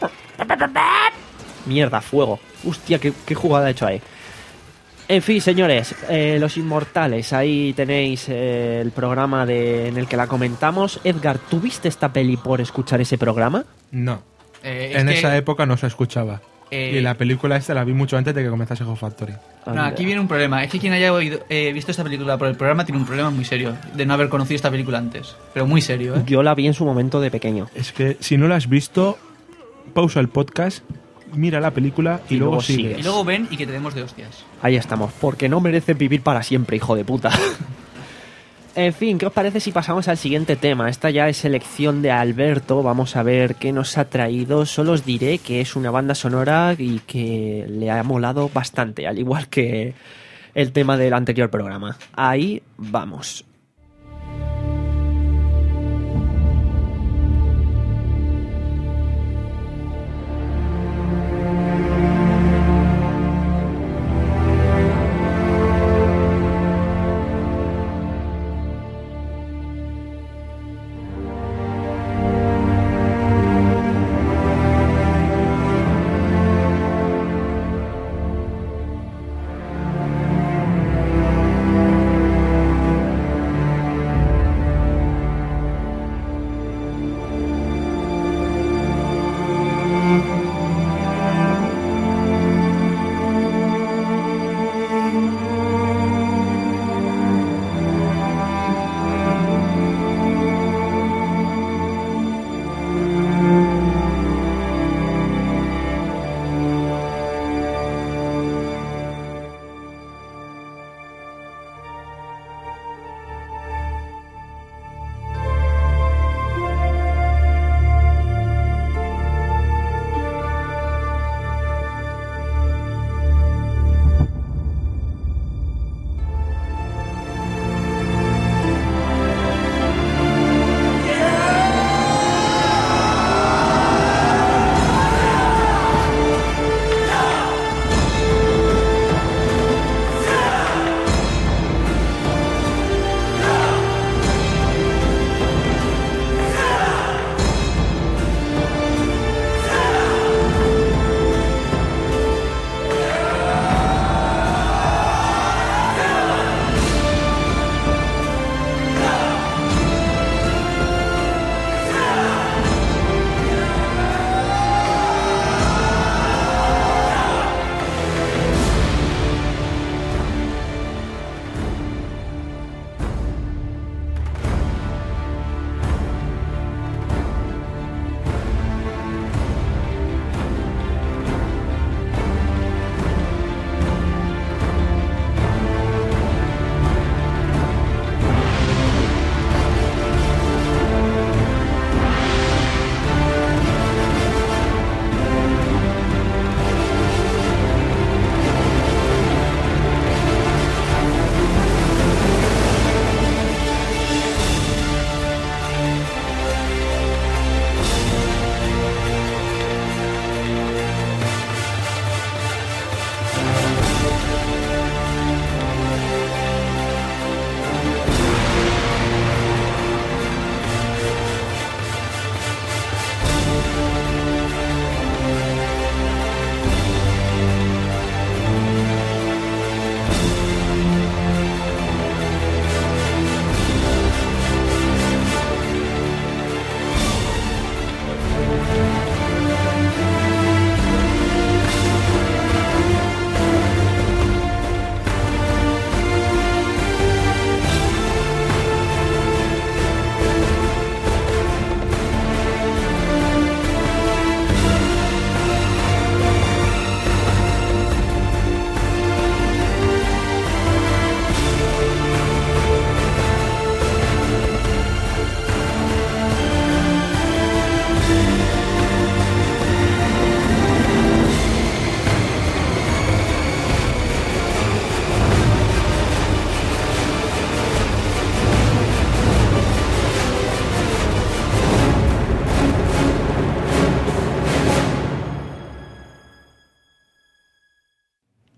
Mierda, fuego. Hostia, qué, qué jugada he hecho ahí. En fin, señores, eh, Los Inmortales, ahí tenéis eh, el programa de, en el que la comentamos. Edgar, ¿tuviste esta peli por escuchar ese programa? No. Eh, es En que- esa época no se escuchaba. Eh, Y la película esta la vi mucho antes de que comenzase Hot Factory. No, aquí viene un problema. Es que quien haya oído- eh, visto esta película por el programa tiene un problema muy serio de no haber conocido esta película antes. Pero muy serio, ¿eh? Yo la vi en su momento de pequeño. Es que si no la has visto, pausa el podcast, mira la película y, Y luego luego sigue. sigues. Y luego ven y que te demos de hostias. Ahí estamos, porque no merecen vivir para siempre, hijo de puta. En fin, ¿qué os parece si pasamos al siguiente tema? Esta ya es selección de Alberto, vamos a ver qué nos ha traído. Solo os diré que es una banda sonora y que le ha molado bastante, al igual que el tema del anterior programa. Ahí vamos.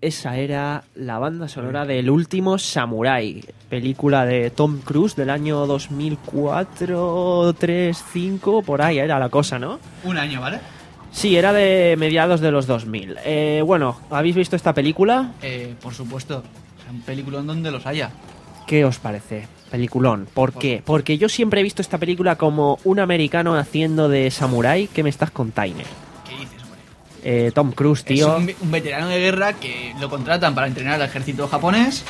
esa era la banda sonora del Último Samurái, película de Tom Cruise del año dos mil cuatro, tres, cinco, por ahí era la cosa, ¿no? Un año, ¿vale? Sí, era de mediados de los dos mil. Eh, bueno, ¿habéis visto esta película? Eh, por supuesto. O sea, un peliculón donde los haya. ¿Qué os parece? Peliculón. ¿Por qué? Porque yo siempre he visto esta película como un americano haciendo de samurái. ¿Qué me estás contando? ¿Qué dices, hombre? Eh, Tom Cruise, tío. Es un, un veterano de guerra que lo contratan para entrenar al ejército japonés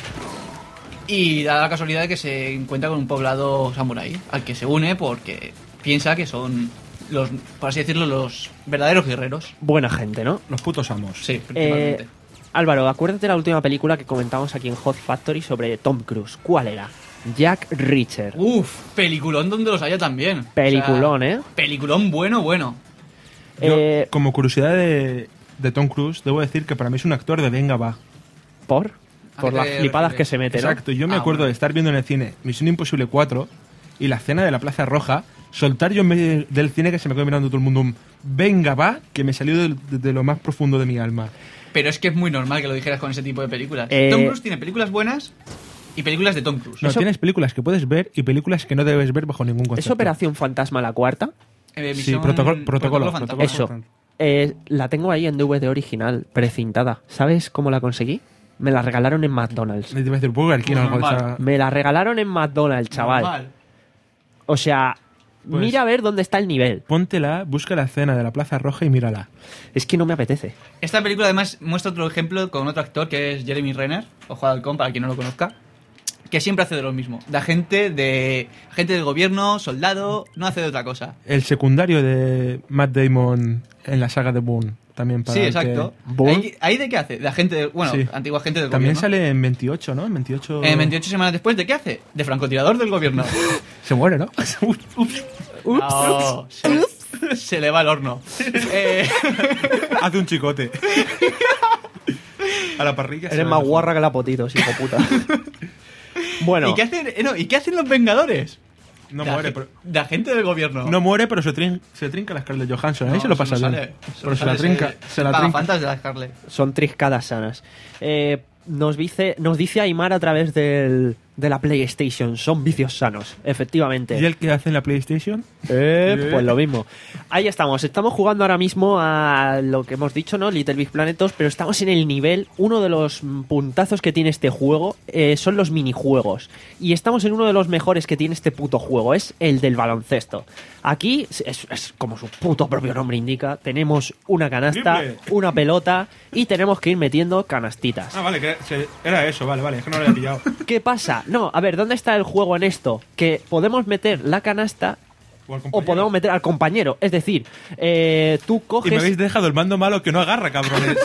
y da la casualidad de que se encuentra con un poblado samurái al que se une porque piensa que son los, por así decirlo, los verdaderos guerreros. Buena gente, ¿no? Los putos amos. Sí, principalmente. Eh, Álvaro, acuérdate de la última película que comentamos aquí en Hot Factory sobre Tom Cruise. ¿Cuál era? Jack Reacher. Uf, peliculón donde los haya también. Peliculón, O sea, ¿eh? Peliculón bueno, bueno. Yo, Eh, como curiosidad de, de Tom Cruise, debo decir que para mí es un actor de venga va. ¿Por? ¿A Por qué las te flipadas refieres? que se mete, ¿no? Exacto, yo me Ah, acuerdo bueno. de estar viendo en el cine Misión Imposible cuatro y la escena de la Plaza Roja, soltar yo en medio del cine que se me quedó mirando todo el mundo un venga va, que me salió de, de- de lo más profundo de mi alma. Pero es que es muy normal que lo dijeras con ese tipo de películas. Eh, Tom Cruise tiene películas buenas y películas de Tom Cruise. No, Eso- tienes películas que puedes ver y películas que no debes ver bajo ningún ¿Es concepto. Operación Fantasma la cuarta? Eh, Sí, misión- protocolo, protocolo, Fantasma. protocolo. Eso. Eh, la tengo ahí en D V D original, precintada. ¿Sabes cómo la conseguí? Me la regalaron en McDonald's. Me iba a decir, Burger King o algo de Normal. esa- Me la regalaron en McDonald's, chaval. Normal. O sea, Pues- mira a ver dónde está el nivel. Póntela, busca la escena de la Plaza Roja y mírala. Es que no me apetece. Esta película además muestra otro ejemplo con otro actor que es Jeremy Renner, Ojo de Halcón, para quien no lo conozca, que siempre hace de lo mismo. De agente, de agente del gobierno, soldado, no hace de otra cosa. El secundario de Matt Damon en la saga de Boone. También para Sí, el exacto. que- ¿Bourne? ¿Ahí, ahí de qué hace? De agente, del- bueno, Sí. antiguo agente del También gobierno. sale en veintiocho, ¿no? En veintiocho... Eh, veintiocho semanas después, ¿de qué hace? De francotirador del gobierno. Se muere, ¿no? Ups. No, se, se le va el horno. Eh, Hace un chicote. A la parrilla. se Eres va más mejor. guarra que la potitos, hijo puta. Bueno, ¿Y qué hacen, eh, no, ¿y qué hacen los Vengadores? No de muere, ag- pero... De agente del gobierno. No muere, pero se, trin- se trinca la Scarlett Johansson. Ahí No, se lo eso pasa no bien. sale, eso Pero no se la sale, trinca. se- Se la paga trinca. fantas de la Scarlett. son triscadas sanas. Eh, nos, dice, nos dice Aymar a través del, de la PlayStation. Son vicios sanos, efectivamente. ¿Y el que hace en la PlayStation? Eh, pues lo mismo. Ahí estamos. Estamos jugando ahora mismo a lo que hemos dicho, ¿no? Little Big Planet dos, pero estamos en el nivel. Uno de los mm, puntazos que tiene este juego eh, son los minijuegos. Y estamos en uno de los mejores que tiene este puto juego. Es el del baloncesto. Aquí, es, es como su puto propio nombre indica, tenemos una canasta, Triple. una pelota y tenemos que ir metiendo canastitas. Ah, vale, que se- era eso, vale, vale. Es que no lo había pillado. ¿Qué pasa? No, a ver, ¿dónde está el juego en esto? Que podemos meter la canasta O al o compañero. podemos meter al compañero. Es decir, eh, tú Y me coges... habéis dejado el mando malo que no agarra, cabrones.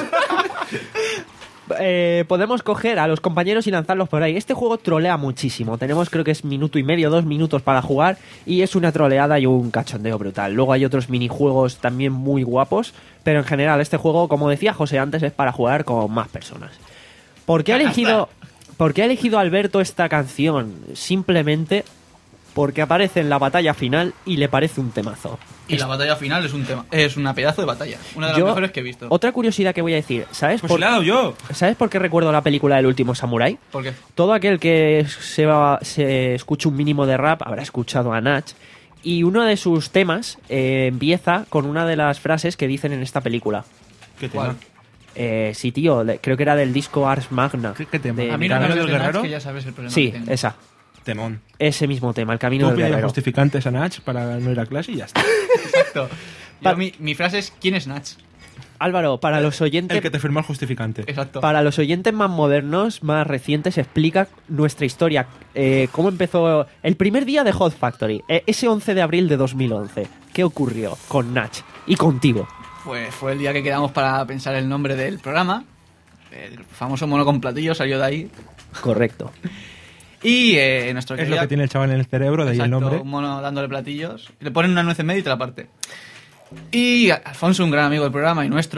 eh, podemos coger a los compañeros y lanzarlos por ahí. Este juego trolea muchísimo. Tenemos creo que es minuto y medio, dos minutos para jugar y es una troleada y un cachondeo brutal. Luego hay otros minijuegos también muy guapos, pero en general este juego, como decía José antes, es para jugar con más personas. ¿Por qué ha elegido, ¿por qué ha elegido Alberto esta canción? Simplemente porque aparece en la batalla final y le parece un temazo. Y la batalla final es un tema, es una pedazo de batalla. Una de las Yo- mejores que he visto. Otra curiosidad que voy a decir, ¿sabes? Pues por, se le he dado yo. ¿Sabes por qué recuerdo la película del último Samurái? ¿Por qué? Todo aquel que se, va, se escuche un mínimo de rap habrá escuchado a Nach. Y uno de sus temas eh, empieza con una de las frases que dicen en esta película. ¿Qué ¿Cuál? tema? Eh, sí, tío, le- creo que era del disco Ars Magna. ¿Qué- qué tema? de A mí no ¿Camino me del hables de Nach, Guerrero? que ya sabes el problema Sí, que tengo. esa. Temón. Ese mismo tema, el camino Tú del pides guerrero. justificantes a Nach para no ir a clase y ya está. Exacto. Pa- Yo, mi, mi frase es ¿quién es Nach? Álvaro, para los oyentes... El que te firmó el justificante. Exacto. Para los oyentes más modernos, más recientes, explica nuestra historia. Eh, cómo empezó el primer día de Hot Factory, eh, ese once de abril de dos mil once. ¿Qué ocurrió con Nach y contigo? Pues fue el día que quedamos para pensar el nombre del programa. El famoso mono con platillo salió de ahí. Correcto. Y eh, nuestro Es lo querida- que tiene el chaval en el cerebro, de ahí el Exacto, nombre. un mono dándole platillos. Le ponen una nuez en medio y te la parte. Y Alfonso, un gran amigo del programa y nuestro,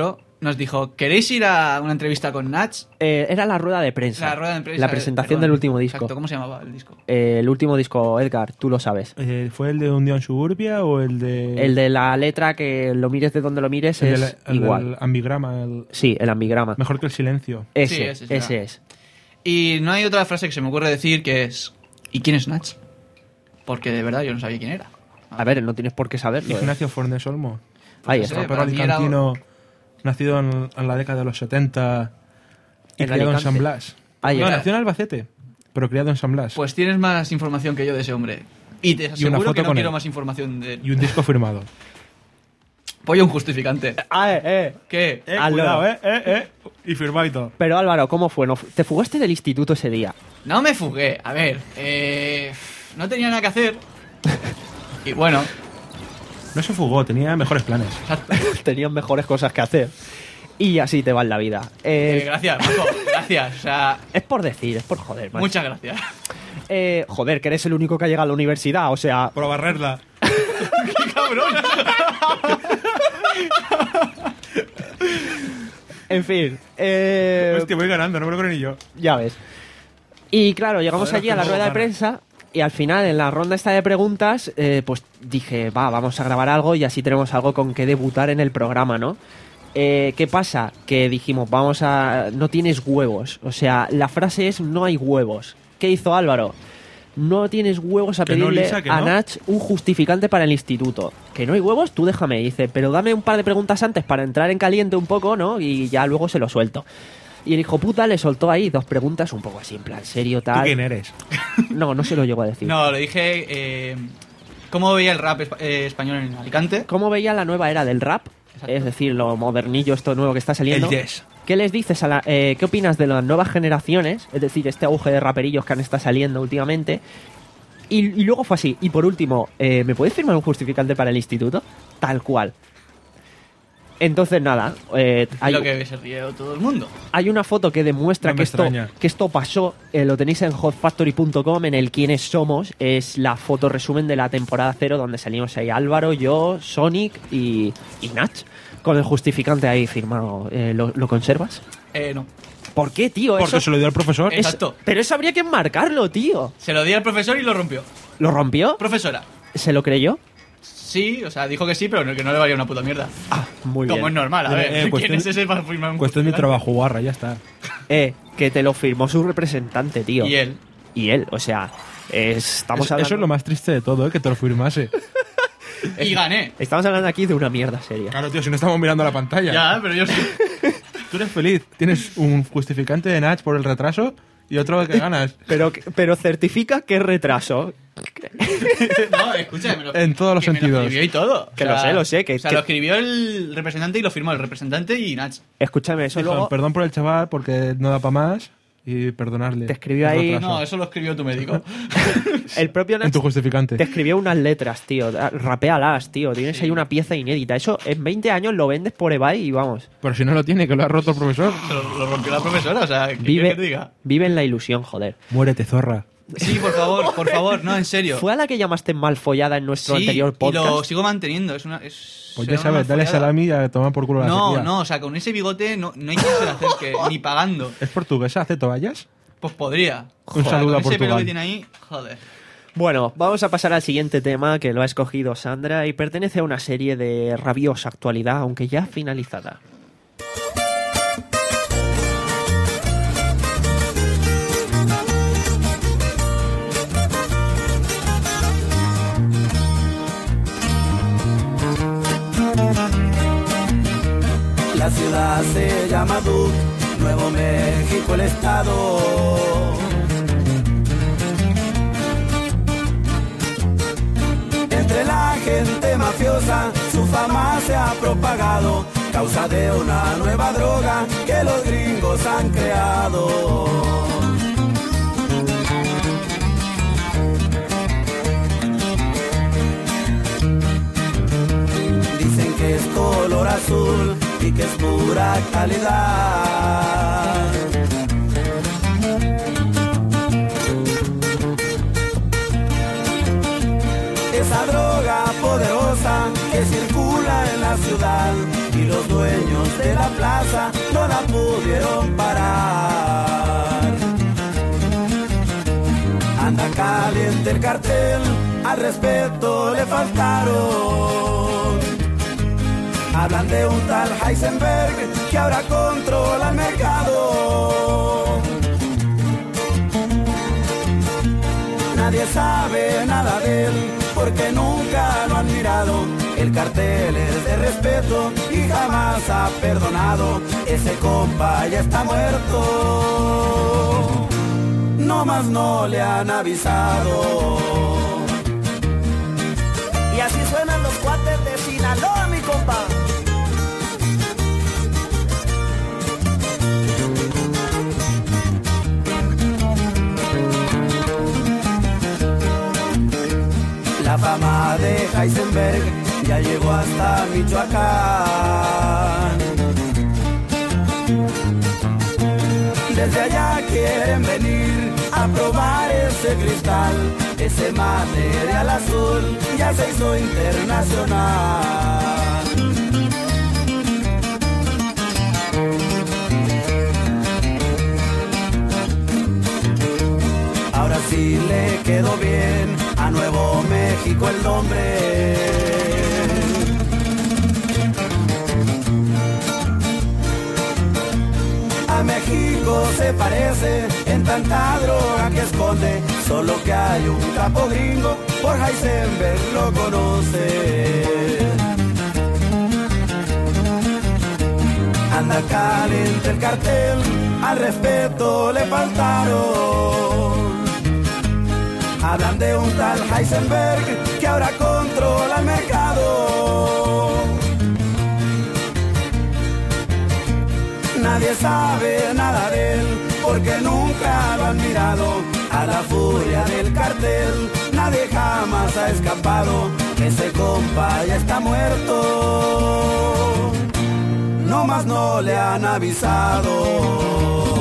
nos dijo, ¿queréis ir a una entrevista con Nach? Eh, era la rueda de prensa. La rueda de prensa. La presentación perdón, del último disco. Exacto, ¿cómo se llamaba el disco? Eh, el último disco, Edgar, tú lo sabes. Eh, ¿Fue el de Un día en Suburbia o el de...? El de la letra que lo mires de donde lo mires el es de la- el igual. del ambigrama. El... Sí, el ambigrama. Mejor que el silencio. Ese, Sí, ese, ese será. es. Y no hay otra frase que se me ocurre decir que es, ¿y quién es Nach? Porque de verdad yo no sabía quién era. A ver, no tienes por qué saberlo. ¿eh? Ignacio Fornes Olmo. Ahí no está. sé, Rapero para mí era- alicantino, nacido en, en la década de los setenta y En criado en Alicante. San Blas. Ahí no, está. nació en Albacete, pero criado en San Blas. Pues tienes más información que yo de ese hombre. Y te una aseguro foto que no con quiero él. más información de él. Y un disco firmado. Pollo un justificante. Ah, eh, eh. ¿Qué? Eh, Al cuidado, loro. eh, eh, eh. Y firmado y todo. Pero Álvaro, ¿cómo fue? ¿No fu- ¿Te fugaste del instituto ese día? No me fugué. A ver, eh, no tenía nada que hacer. Y bueno, No se fugó, tenía mejores planes. exacto. Tenían mejores cosas que hacer. Y así te va en la vida. Eh, Eh, gracias, Marco. Gracias. O sea, es por decir, es por joder, macho. muchas gracias. Eh, joder, que eres el único que ha llegado a la universidad, o sea... Por barrerla. ¡Qué cabrón! En fin, eh, Hostia, voy ganando, no me lo creo ni yo. ya ves. Y claro, llegamos Joder, allí a la qué rueda de ganas. prensa y al final, en la ronda esta de preguntas, eh, pues dije, va, vamos a grabar algo y así tenemos algo con que debutar en el programa, ¿no? Eh, ¿Qué pasa? Que dijimos, vamos a... No tienes huevos. O sea, la frase es, no hay huevos. ¿Qué hizo Álvaro? No tienes huevos a Que no, pedirle Lisa, que a no. Nach un justificante para el instituto. Que no hay huevos, tú déjame. Dice, pero dame un par de preguntas antes para entrar en caliente un poco, ¿no? Y ya luego se lo suelto. Y el hijo puta le soltó ahí dos preguntas un poco así, en plan, serio, ¿Tú tal. quién eres? No, no se lo llego a decir. No, le dije eh, cómo veía el rap espa- eh, español en Alicante. ¿Cómo veía la nueva era del rap? Exacto. Es decir, lo modernillo, esto nuevo que está saliendo. El yes. ¿Qué les dices a la, eh, qué opinas de las nuevas generaciones? Es decir, este auge de raperillos que han estado saliendo últimamente. Y, y luego fue así. Y por último, eh, ¿me puedes firmar un justificante para el instituto? Tal cual. Entonces, nada, eh, hay, Lo que se ríe todo el mundo. hay una foto que demuestra No me que, esto, extraña. que esto pasó. Eh, lo tenéis en hot factory punto com, en el Quiénes Somos. Es la foto resumen de la temporada cero, donde salimos ahí Álvaro, yo, Sonic y, y Nach. Con el justificante ahí firmado. Eh, ¿lo, lo conservas? Eh, no. ¿Por qué, tío? Porque Eso- se lo dio al profesor. Eh, es- Exacto. pero eso habría que enmarcarlo, tío. Se lo di al profesor y lo rompió. ¿Lo rompió? Profesora. ¿Se lo creyó? Sí, o sea, dijo que sí, pero no- que no le valía una puta mierda. Ah, muy Como es bien. normal, a Eh, ver. eh, ¿Quién cuestión- es ese para firmar un Cuestión de justificante? trabajo, guarra, ya está. Eh, que te lo firmó su representante, tío. Y él. Y él, o sea, es- estamos Es- hablando... Eso es lo más triste de todo, ¿eh? Que te lo firmase. Y gané. Estamos hablando aquí de una mierda seria. Claro, tío, si no estamos mirando la pantalla. Ya, pero yo sí. Tú eres feliz. Tienes un justificante de Nach por el retraso y otro que ganas. Pero, pero certifica que es retraso. No, escucha, me lo, En todos los que me sentidos. lo escribió y todo. Que lo sé, lo sé, que- o sea, que- lo escribió el representante y lo firmó el representante y Nach. Escúchame, eso Dijo, luego... perdón por el chaval porque no da para más y perdonarle. Te escribió El ahí- retraso. No, eso lo escribió tu médico. El propio En Nach tu justificante. te escribió unas letras, tío. Rapéalas, tío. Tienes Sí. ahí una pieza inédita. Eso en veinte años lo vendes por eBay y vamos. Pero si no lo tiene, que lo ha roto el profesor. Se lo, lo rompió la profesora, o sea, ¿qué quieres Vive, que te diga? vive en la ilusión, joder. Muérete, zorra. Sí, por favor, por favor, no, en serio. ¿Fue a la que llamaste mal follada en nuestro Sí, anterior podcast? y lo sigo manteniendo. Es una, es, Pues será ya sabes, una dale follada. salami a tomar por culo la No, sequía. no, o sea, con ese bigote no, no hay quien se le acerque, ni pagando. ¿Es portuguesa? ¿Hace toallas? Pues podría. Un saludo a con ese pelo Portugal. que tiene ahí, joder. Bueno, vamos a pasar al siguiente tema que lo ha escogido Sandra y pertenece a una serie de rabiosa actualidad, aunque ya finalizada. La ciudad se llama Duke, Nuevo México el estado. Entre la gente mafiosa su fama se ha propagado, causa de una nueva droga que los gringos han creado. Dicen que es color azul y que es pura calidad. Esa droga poderosa que circula en la ciudad y los los dueños de la plaza no la pudieron parar. Anda caliente el cartel, al respeto le faltaron. Hablan de un tal Heisenberg que ahora controla el mercado. Nadie sabe nada de él porque nunca lo han mirado. El cartel es de respeto y jamás ha perdonado. Ese compa ya está muerto, no más no le han avisado. Y así suenan los cuates de Sinaloa, mi compa. La fama de Heisenberg ya llegó hasta Michoacán. Desde allá quieren venir a probar ese cristal. Ese material azul ya se hizo internacional. Ahora sí le quedó bien a Nuevo México el nombre. A México se parece en tanta droga que esconde, solo que hay un capo gringo, por Heisenberg lo conoce. Anda caliente el cartel, al respeto le faltaron. Hablan de un tal Heisenberg que ahora controla el mercado. Nadie sabe nada de él porque nunca lo han mirado. A la furia del cartel nadie jamás ha escapado. Ese compa ya está muerto, no más no le han avisado.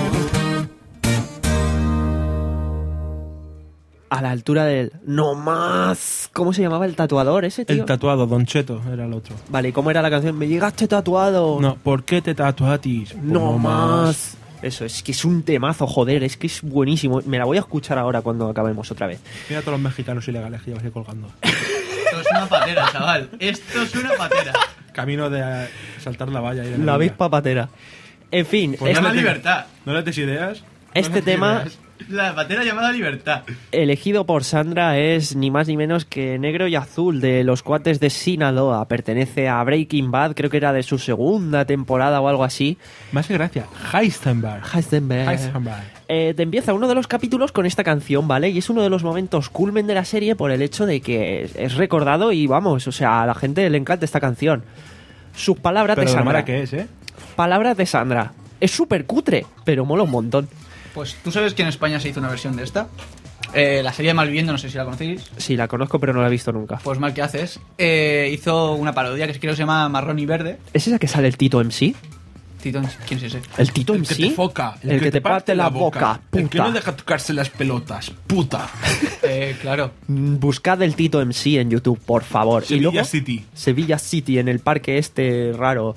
A la altura del no más. ¿Cómo se llamaba el tatuador ese, tío? El tatuado, Don Cheto, era el otro. Vale, ¿y cómo era la canción? Me llegaste tatuado. No, ¿por qué te tatuatis? Pues No, no más. Eso, es que es un temazo, joder, es que es buenísimo. Me la voy a escuchar ahora cuando acabemos otra vez. Mira a todos los mexicanos ilegales que llevas ahí colgando. Esto es una patera, chaval. Esto es una patera. Camino de uh, saltar la valla. Y de la avispa patera. En fin. Pues es la libertad. ¿No le des ideas? Este no tema... Ideas. La patera llamada Libertad. Elegido por Sandra es ni más ni menos que Negro y Azul de los cuates de Sinaloa. Pertenece a Breaking Bad, creo que era de su segunda temporada o algo así. Más que gracia, Heisenberg. Heisenberg. Heisenberg. Eh, te empieza uno de los capítulos con esta canción, ¿vale? Y es uno de los momentos culmen de la serie por el hecho de que es recordado y vamos, o sea, a la gente le encanta esta canción. Sus palabras pero de Sandra. Mala que es, ¿eh? Palabras de Sandra. Es súper cutre, pero mola un montón. Pues tú sabes que en España se hizo una versión de esta. Eh, la serie de Malviviendo, no sé si la conocéis. Sí, la conozco, pero no la he visto nunca. Pues mal que haces. Eh, hizo una parodia que creo que se llama Marrón y Verde. ¿Es esa que sale el Tito M C? Tito, ¿quién es ese? ¿El Tito el M C? El que te foca. El, el que, que te parte la boca, boca puta. El que no deja tocarse las pelotas, puta. Eh, claro. Buscad el Tito M C en YouTube, por favor. Sevilla y luego, City. Sevilla City, en el parque este raro.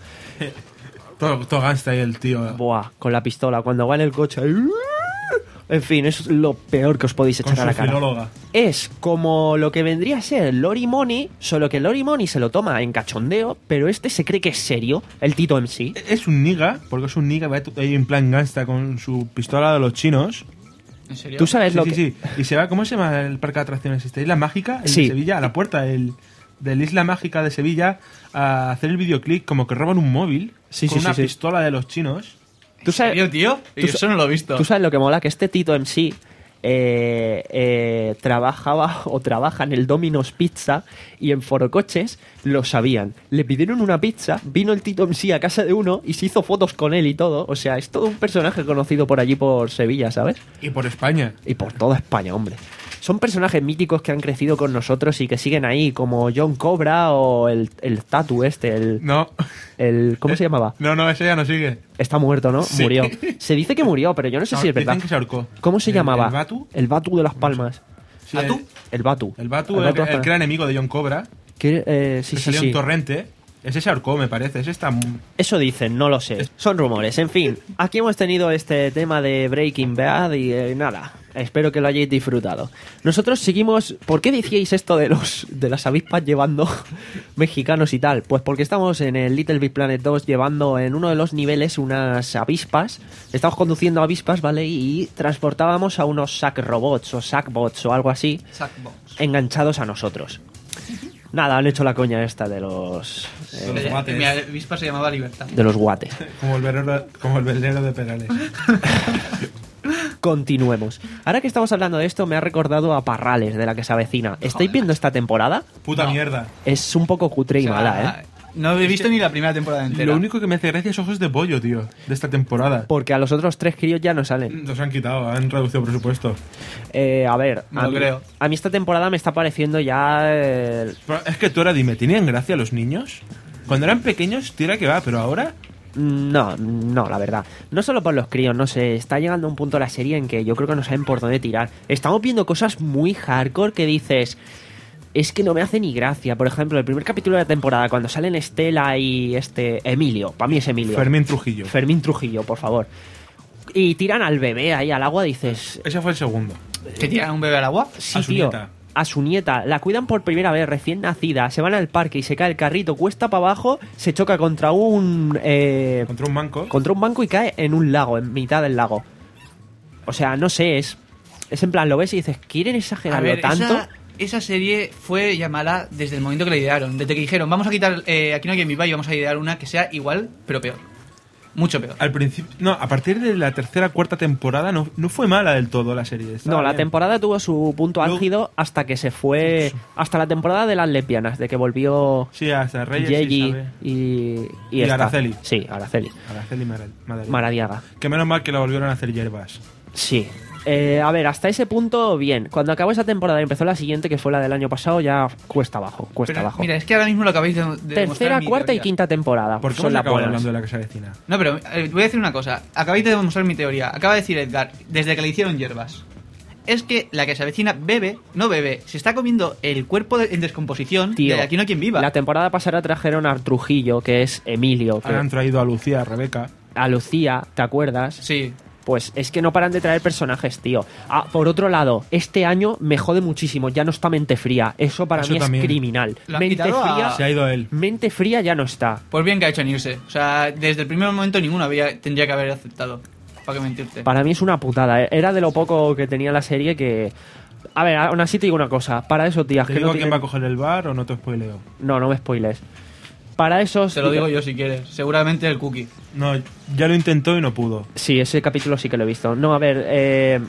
todo, todo gangsta ahí el tío. Buah, con la pistola. Cuando va en el coche... En fin, es lo peor que os podéis echar Con a la su cara. filóloga. Es como lo que vendría a ser Lori Money, solo que Lori Money se lo toma en cachondeo, pero este se cree que es serio, el Tito M C. Es un niga, porque es un niga, va ahí en plan gangsta con su pistola de los chinos. ¿En serio? ¿Tú sabes sí, lo sí, que...? Sí, y se va, ¿cómo se llama el parque de atracciones este? ¿Isla Mágica? El Sí. de Sevilla, a la puerta el, del Isla Mágica de Sevilla, a hacer el videoclip como que roban un móvil Sí, con sí, una sí, sí. pistola de los chinos. ¿Tú sabes, ¿En serio, tío? tú Yo sa- eso no lo he visto. ¿Tú sabes lo que mola? Que este Tito M C eh, eh, trabajaba o trabaja en el Domino's Pizza y en Forocoches lo sabían. Le pidieron una pizza, vino el Tito M C a casa de uno y se hizo fotos con él y todo. O sea, es todo un personaje conocido por allí por Sevilla, ¿sabes? Y por España. Y por toda España, hombre. Son personajes míticos que han crecido con nosotros y que siguen ahí, como John Cobra o el, el Tatu este, el... No. el ¿Cómo se llamaba? No, no, ese ya no sigue. Está muerto, ¿no? Sí. Murió. Se dice que murió, pero yo no sé No, si es verdad. dicen que se ahorcó. ¿Cómo se ¿El- llamaba? el Batu? El Batu de las Palmas. Sí, ¿Batu? El, El Batu. el Batu, El el, Batu de las el que Palmas. era enemigo de John Cobra. Que, eh, sí, que sí, salió sí. en Torrente. Es ese ahorcó, me parece. Ese está... mu- Eso dicen, no lo sé. Son rumores. En fin, aquí hemos tenido este tema de Breaking Bad y eh, nada. Espero que lo hayáis disfrutado. Nosotros seguimos... ¿Por qué decíais esto de los de las avispas llevando mexicanos y tal? Pues porque estamos en el Little Big Planet dos llevando en uno de los niveles unas avispas. Estamos conduciendo avispas, ¿vale? Y transportábamos a unos sack robots o sackbots o algo así Sackbox. enganchados a nosotros. Nada, han hecho la coña esta de los... eh, Los guates. Mi avispa se llamaba Libertad. de los guates. Como el velero, como el velero de Perales. Continuemos. Ahora que estamos hablando de esto, me ha recordado a Parrales, de la que se avecina. ¿Estáis viendo esta temporada? Puta No. mierda. Es un poco cutre y O sea, mala, ¿eh? No he visto ni la primera temporada entera. Lo único que me hace gracia es ojos de pollo, tío, de esta temporada. Porque a los otros tres críos ya no salen. Los han quitado, han reducido presupuesto. Eh, a ver, Me a lo mí, creo. a mí esta temporada me está pareciendo ya... eh, Pero es que tú ahora dime, ¿tenían gracia los niños? Cuando eran pequeños, tira que va, pero ahora... No, no, la verdad. No solo por los críos, no sé. Está llegando a un punto la serie en que yo creo que no saben por dónde tirar. Estamos viendo cosas muy hardcore que dices... Es que no me hace ni gracia. Por ejemplo, el primer capítulo de la temporada, cuando salen Estela y este Emilio. Para mí es Emilio. Fermín Trujillo. Fermín Trujillo, por favor. Y tiran al bebé ahí al agua, dices... Ese fue el segundo. ¿Que tiran un bebé al agua? Sí, A su tío. nieta. A su nieta. La cuidan por primera vez, recién nacida. Se van al parque y se cae el carrito, cuesta para abajo, se choca contra un... eh, Contra un banco. contra un banco y cae en un lago, en mitad del lago. O sea, no sé, es... Es en plan, lo ves y dices, ¿quieren A exagerarlo ver, tanto? esa, esa serie fue ya mala desde el momento que la idearon. Desde que dijeron, vamos a quitar eh, Aquí no hay quien viva y vamos a idear una que sea igual, pero peor. Mucho peor. Al principio... No, a partir de la tercera cuarta temporada no, no fue mala del todo la serie. estaba No, la bien. temporada tuvo su punto Luego- álgido hasta que se fue... Hasta la temporada de las lesbianas, de que volvió... Sí, hasta Reyes Yeji Isabel. y, y, Y esta. Araceli. Sí, Araceli. Araceli Mar- Madariaga. Maradiaga. Que menos mal que la volvieron a hacer hierbas. Sí. Eh, a ver, hasta ese punto, bien. Cuando acabó esa temporada y empezó la siguiente, que fue la del año pasado, ya cuesta abajo, cuesta Pero, abajo. mira, es que ahora mismo lo acabáis de, de demostrar Tercera, mi cuarta y teoría. quinta temporada. ¿Por qué son hemos las acabado buenas. hablando de la que se avecina? No, pero eh, voy a decir una cosa. Acabáis de demostrar mi teoría. Acaba de decir Edgar, desde que le hicieron hierbas. Es que la que se avecina bebe, no bebe, se está comiendo el cuerpo de- en descomposición Tío, de Aquí no hay quien viva. La temporada pasada trajeron a Trujillo, que es Emilio, que Ahora han traído a Lucía, a Rebeca. a Lucía, ¿te acuerdas? Sí. Pues es que no paran de traer personajes, tío. Ah, por otro lado, este año me jode muchísimo, ya no está Mente Fría. Eso para Eso mí también. es criminal. Lo han Mente quitado a- Fría, Se ha ido él. Mente Fría ya no está. Pues bien que ha hecho en irse. O sea, desde el primer momento ninguno había, tendría que haber aceptado. ¿Para qué mentirte? Para mí es una putada. ¿eh? Era de lo poco que tenía la serie que... A ver, aún así te digo una cosa. Para esos días ¿Te que digo no quién tienen- va a coger el bar o no te spoileo? No, no me spoiles. Para esos... Te lo digo yo si quieres. Seguramente el cookie. No, ya lo intentó y no pudo. Sí, ese capítulo sí que lo he visto. No, a ver, eh,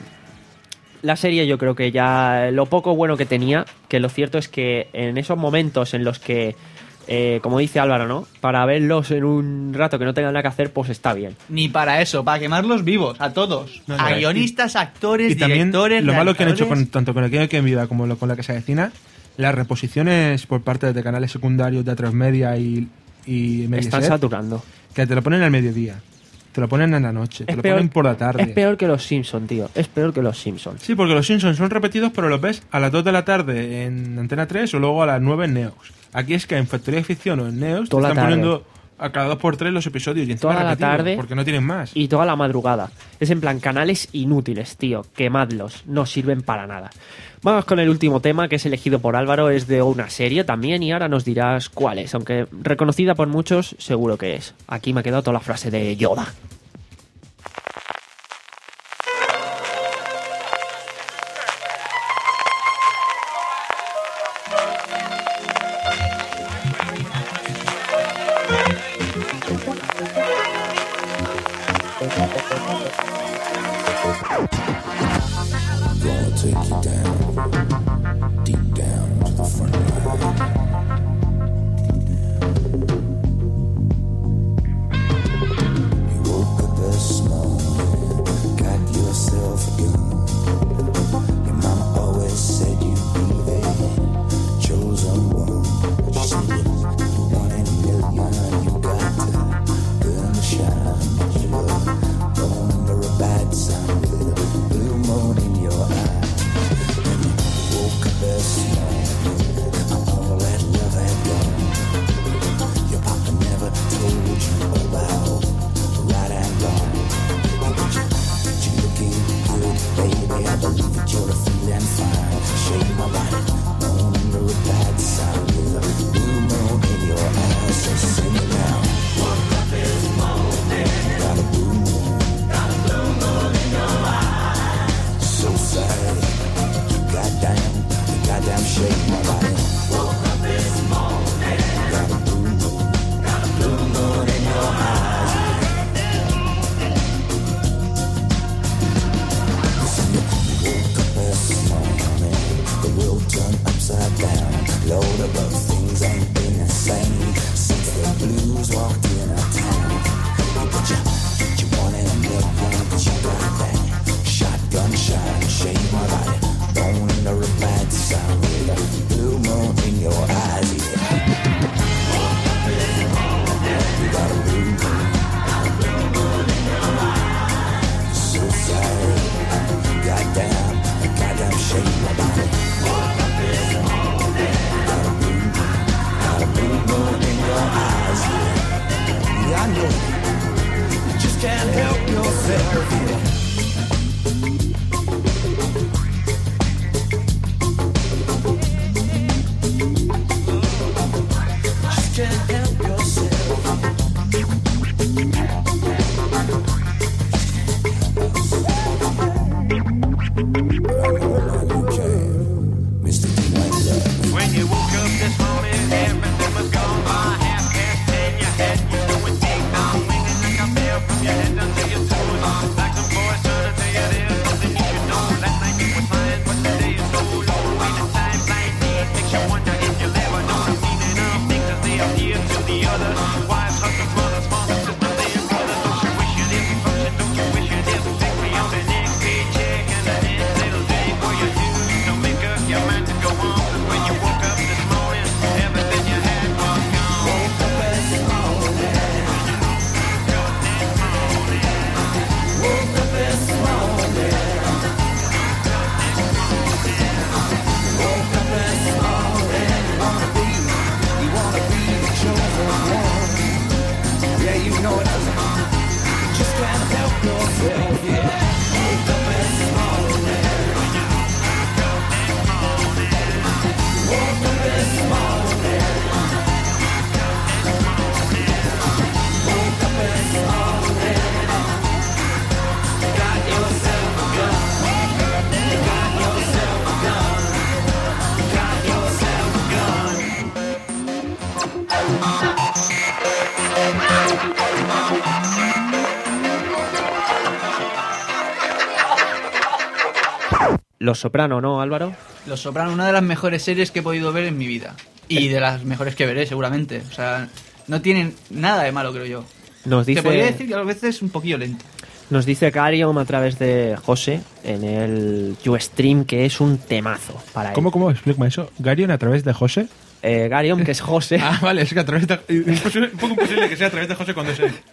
la serie yo creo que ya lo poco bueno que tenía, que lo cierto es que en esos momentos en los que, eh, como dice Álvaro, ¿no? Para verlos en un rato que no tengan nada que hacer, pues está bien. Ni para eso, para quemarlos vivos, a todos. No, no, a y- guionistas, actores, Y también directores, lo malo que han hecho con, realizadores. tanto con Aquí no hay quien viva como lo- con la que se avecina, las reposiciones por parte de canales secundarios de A tres Media y, y Mediaset, Están saturando. que te lo ponen al mediodía, te lo ponen en la noche, te Es lo peor, ponen por la tarde. es peor que los Simpsons, tío. Es peor que los Simpsons. Sí, porque los Simpsons son repetidos, pero los ves a las dos de la tarde en Antena tres o luego a las nueve en Neox. Aquí es que en Factoría de Ficción o en Neox te Toda la están tarde. poniendo a cada dos por tres los episodios y encima Toda la repetidos, tarde. porque no tienen más. Y toda la madrugada. Es en plan, canales inútiles, tío. Quemadlos. No sirven para nada. Vamos con el último tema que es elegido por Álvaro. Es de una serie también y ahora nos dirás cuál es. Aunque reconocida por muchos, seguro que es. Aquí me ha quedado toda la frase de Yoda. Gonna take you down, deep down to the front line. You woke up this morning, got yourself a gun. Your mama always said you'd be the chosen one. She said one in a million, you got to burn the shine. But you're born under a bad sign with a blue moon in your eye. And you woke up this morning, all that love had gone. Your my body. Woke up this morning, got a blue moon, got a blue moon in your eyes. Listen, you woke up this morning, the world turned upside down. Lord, above things ain't been the same since the blues walked in our town. But you, you wanted a million, but you got that shotgun shine, shake my body, bone in the reply sound with a blue moon in your eyes, yeah. You got a blue moon, got a blue moon in your eyes. So sorry, goddamn, goddamn shake my body. Woke up this morning, got a blue moon, got a blue moon in your eyes, yeah. Yeah, I know you just can't help yourself, yeah. Can't help yourself. When you woke up this morning, everything was gone by half past ten. Your head was going ding dong, winging like a bell from your head down to your toes. Like some boys trying to tell you there's something you should know. Last night you were fine, but today is so low. When the time flies, it makes you wonder if you'll ever know the meaning of things as they appear to the others. Wives, husbands, mothers, fathers, sisters, and brothers. Don't you wish you did function? Don't you wish you did victory on the next paycheck and the next little day for your dues? Don't make up your mind to go on. When you woke up this morning, everything you had was gone. Woke up this morning. Woke up this morning. Woke up this morning. You wanna be, you wanna be the chosen one. Yeah, you know it. You just can't help yourself, yeah. Woke up this morning. Woke up this morning. Woke up this morning. Got yourself a gun. You got yourself a gun. You got yourself a gun. Los Soprano, ¿no, Álvaro? Los Soprano, una de las mejores series que he podido ver en mi vida. Y de las mejores que veré, seguramente. O sea, no tienen nada de malo, creo yo. Nos Te podría dice, decir que a veces es un poquillo lento. nos dice Carium a través de José en el Ustream que es un temazo para él. ¿Cómo, cómo? Explícame eso. ¿Garion a través de José? Eh, Garium, que es José. Ah, vale, es que a través de... imposible- un poco imposible que sea a través de José cuando sé.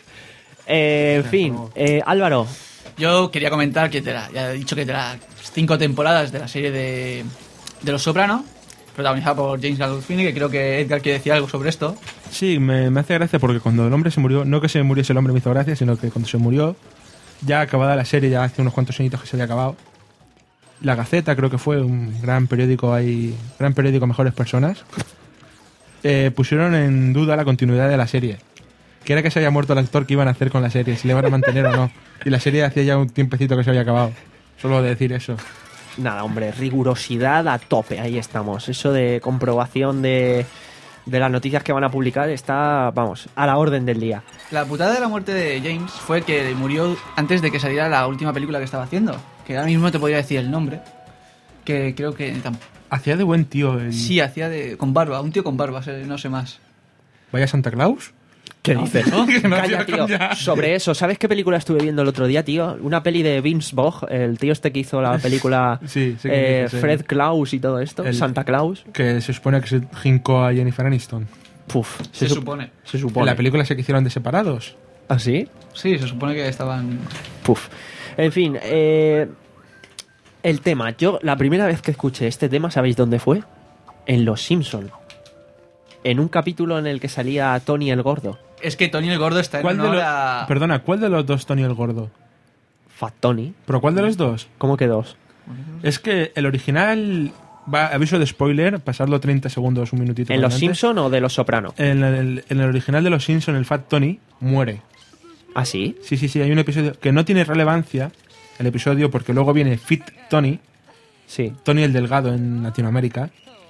Eh, en fin, eh, Álvaro. Yo quería comentar que te la, ya he dicho que de las cinco temporadas de la serie de, de Los Soprano, protagonizada por James Gandolfini, que creo que Edgar quiere decir algo sobre esto. Sí, me, me hace gracia porque cuando el hombre se murió, no que se muriese el hombre me hizo gracia, sino que cuando se murió, ya acabada la serie, ya hace unos cuantos añitos que se había acabado, La Gaceta creo que fue un gran periódico ahí, gran periódico Mejores Personas, eh, pusieron en duda la continuidad de la serie. Que era que se había muerto el actor que iban a hacer con la serie, si le iban a mantener o no. Y la serie hacía ya un tiempecito que se había acabado. Solo de decir eso. Nada, hombre, rigurosidad a tope, ahí estamos. Eso de comprobación de, de las noticias que van a publicar está, vamos, a la orden del día. La putada de la muerte de James fue que murió antes de que saliera la última película que estaba haciendo. Que ahora mismo no te podría decir el nombre. Que creo que... tam- Hacía de buen tío. El... Sí, hacía de... con barba, un tío con barba, sé- no sé más. Vaya Santa Claus. ¿Qué dices? ¿no? Que no, Calla, tío, tío. ya. Sobre eso, ¿sabes qué película estuve viendo el otro día, tío? Una peli de Vince Vaughn, el tío este que hizo la película Sí, sí que eh, dices, Fred eh. Claus y todo esto, El- Santa Claus. Que se supone que se jincó a Jennifer Aniston. Puf, Se sup- supone. Se En supone. la película se que hicieron de separados. ¿Ah, sí? Sí, se supone que estaban... Puf. En fin, eh, el tema. Yo, la primera vez que escuché este tema, ¿sabéis dónde fue? En Los Simpson. En un capítulo en el que salía Tony el Gordo. Es que Tony el Gordo está en ¿Cuál de honor los- a... Perdona, ¿cuál de los dos Tony el Gordo? Fat Tony. ¿Pero cuál de los dos? ¿Cómo que dos? Es que el original... Va, aviso de spoiler, pasarlo treinta segundos, un minutito. ¿En por Los delante. Simpson o de Los Soprano? En el, en el original de Los Simpson, el Fat Tony muere. ¿Ah, sí? Sí, sí, sí, hay un episodio que no tiene relevancia, el episodio, porque luego viene Fit Tony, Sí. Tony el Delgado en Latinoamérica,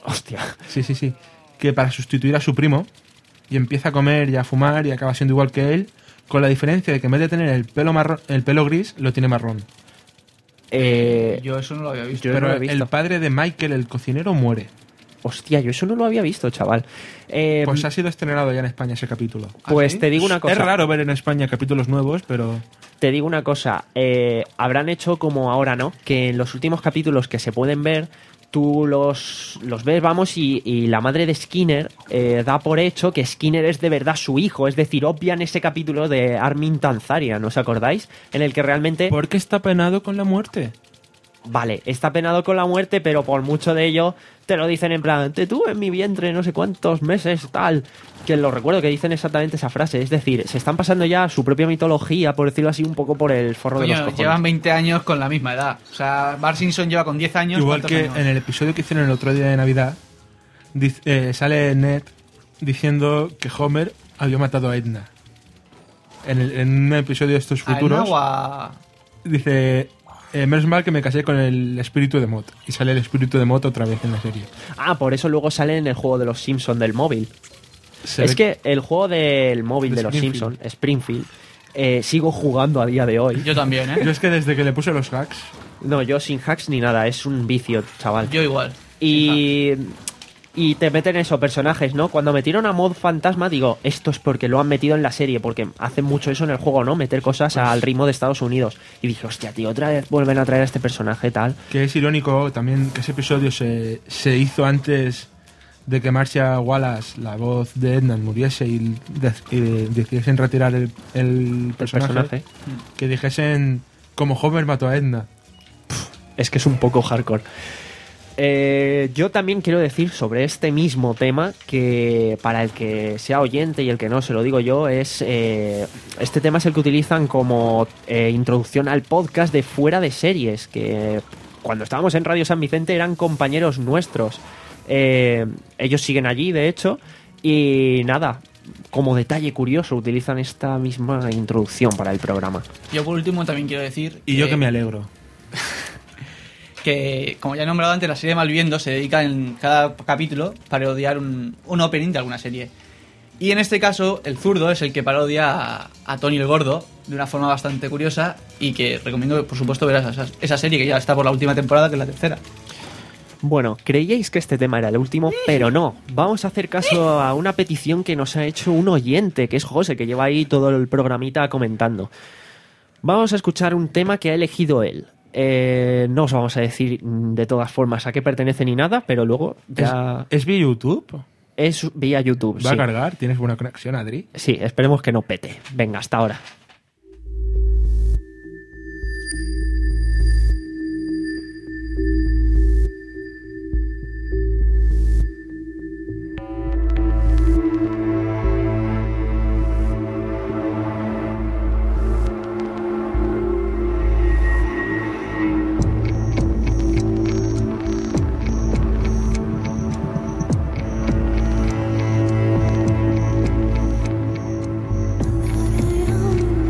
Hostia. Sí, sí, sí. Que para sustituir a su primo, y empieza a comer y a fumar y acaba siendo igual que él, con la diferencia de que en vez de tener el pelo marrón, el pelo gris, lo tiene marrón. Eh, Yo eso no lo había visto. yo Pero no lo he visto. el padre de Michael, el cocinero, muere. Hostia, yo eso no lo había visto, chaval. Eh, Pues ha sido estrenado ya en España ese capítulo. pues ¿sí? te digo una cosa. Es raro ver en España capítulos nuevos, pero... Te digo una cosa, eh, habrán hecho como ahora, ¿no? Que en los últimos capítulos que se pueden ver, tú los, los ves, vamos, y, y la madre de Skinner eh, da por hecho que Skinner es de verdad su hijo. Es decir, obvian ese capítulo de Armin Tanzarian, ¿no os acordáis? En el que realmente... ¿Por qué está penado con la muerte? Vale, está penado con la muerte, pero por mucho de ello te lo dicen en plan, te tuve en mi vientre no sé cuántos meses, tal. Que lo recuerdo que dicen exactamente esa frase. Es decir, se están pasando ya su propia mitología, por decirlo así, un poco por el forro de Coño, los cojones. llevan veinte años con la misma edad. O sea, Bart Simpson lleva con diez años. Igual ¿cuántos que años? en el episodio que hicieron el otro día de Navidad, dice- eh, sale Ned diciendo que Homer había matado a Edna. En, el- en un episodio de estos ¿A futuros, Edna o a- dice... Eh, menos mal que me casé con el espíritu de Mott. Y sale el espíritu de Mott otra vez en la serie. Ah, por eso luego sale en el juego de los Simpsons del móvil. Se es ve- que el juego del móvil De de, los Springfield. Simpsons, Springfield, eh, sigo jugando a día de hoy. Yo también, ¿eh? Yo es que desde que le puse los hacks... No, yo sin hacks ni nada, es un vicio, chaval. Yo igual. Y, y te meten esos personajes, ¿no? Cuando metieron a Mod Fantasma, digo, esto es porque lo han metido en la serie, porque hacen mucho eso en el juego, ¿no? Meter cosas al ritmo de Estados Unidos. Y dije, hostia, tío, otra vez vuelven a traer a este personaje, tal. Que es irónico también que ese episodio se, se hizo antes de que Marcia Wallace, la voz de Edna, muriese y, de- y decidiesen retirar el, el personaje, personaje. Que dijesen como Homer mató a Edna. Es que es un poco hardcore. Eh, yo también quiero decir sobre este mismo tema que para el que sea oyente y el que no, se lo digo yo, es eh, este tema es el que utilizan como eh, introducción al podcast de Fuera de Series, que cuando estábamos en Radio San Vicente eran compañeros nuestros. Eh, ellos siguen allí, de hecho, y nada, como detalle curioso utilizan esta misma introducción para el programa. Yo por último también quiero decir... Y yo que me alegro. que, como ya he nombrado antes, la serie Malviviendo se dedica en cada capítulo a parodiar un, un opening de alguna serie. Y en este caso, el zurdo es el que parodia a, a Tony el Gordo de una forma bastante curiosa y que recomiendo, por supuesto, ver esa, esa serie que ya está por la última temporada, que es la tercera. Bueno, creíais que este tema era el último, pero no. Vamos a hacer caso a una petición que nos ha hecho un oyente, que es José, que lleva ahí todo el programita comentando. Vamos a escuchar un tema que ha elegido él. Eh, no os vamos a decir mm, de todas formas a qué pertenece ni nada, pero luego ya... ¿Es, es vía YouTube? Es vía YouTube, ¿Va sí. a cargar? ¿Tienes buena conexión, Adri? Sí, esperemos que no pete. Venga, hasta ahora. Don't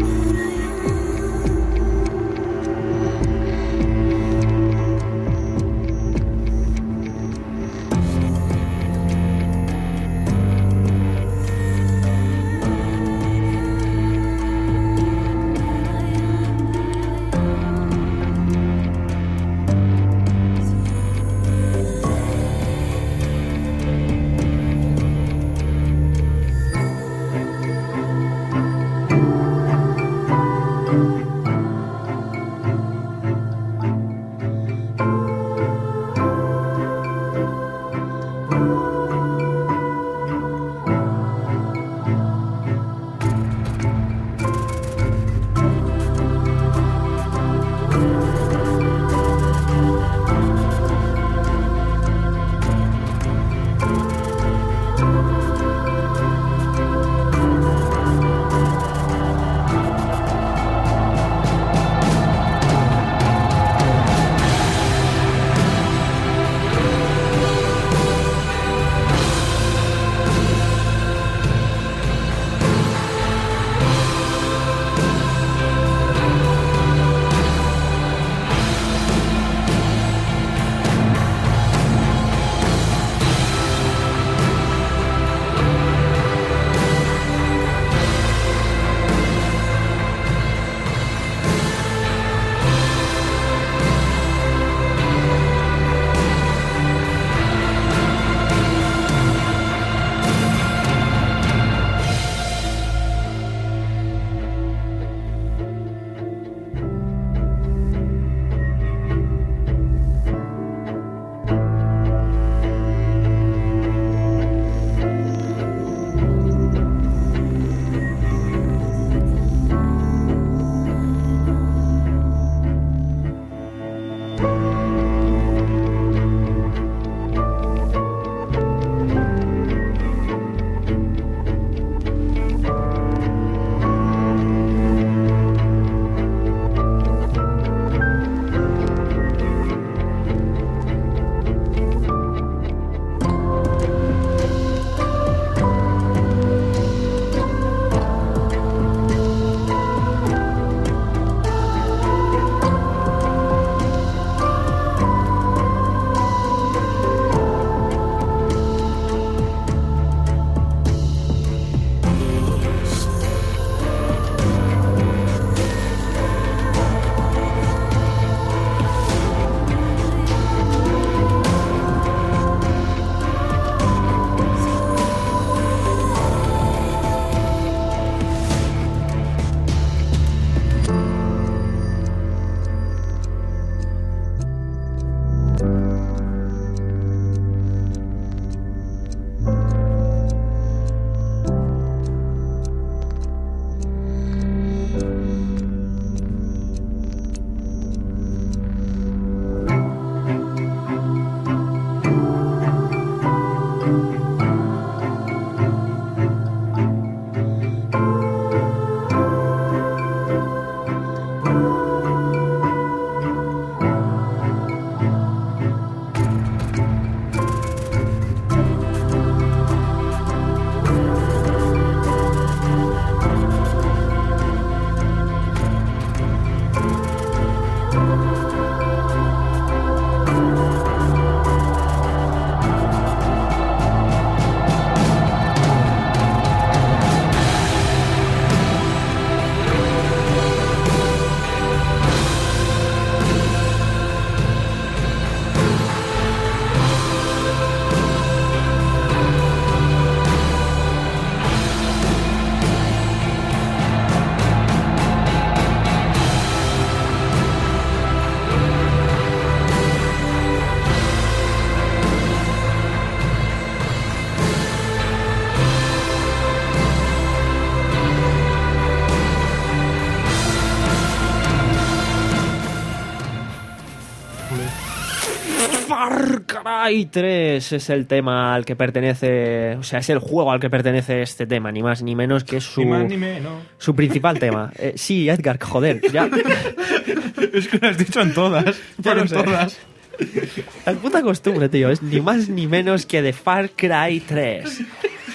Cry tres es el tema al que pertenece, o sea, es el juego al que pertenece este tema, ni más ni menos que su, Ni más ni menos. su principal tema. Eh, sí, Edgar, joder, ya. Es que lo has dicho en todas. Ya Pero lo en sé. todas. La puta costumbre, tío, es ni más ni menos que de Far Cry tres.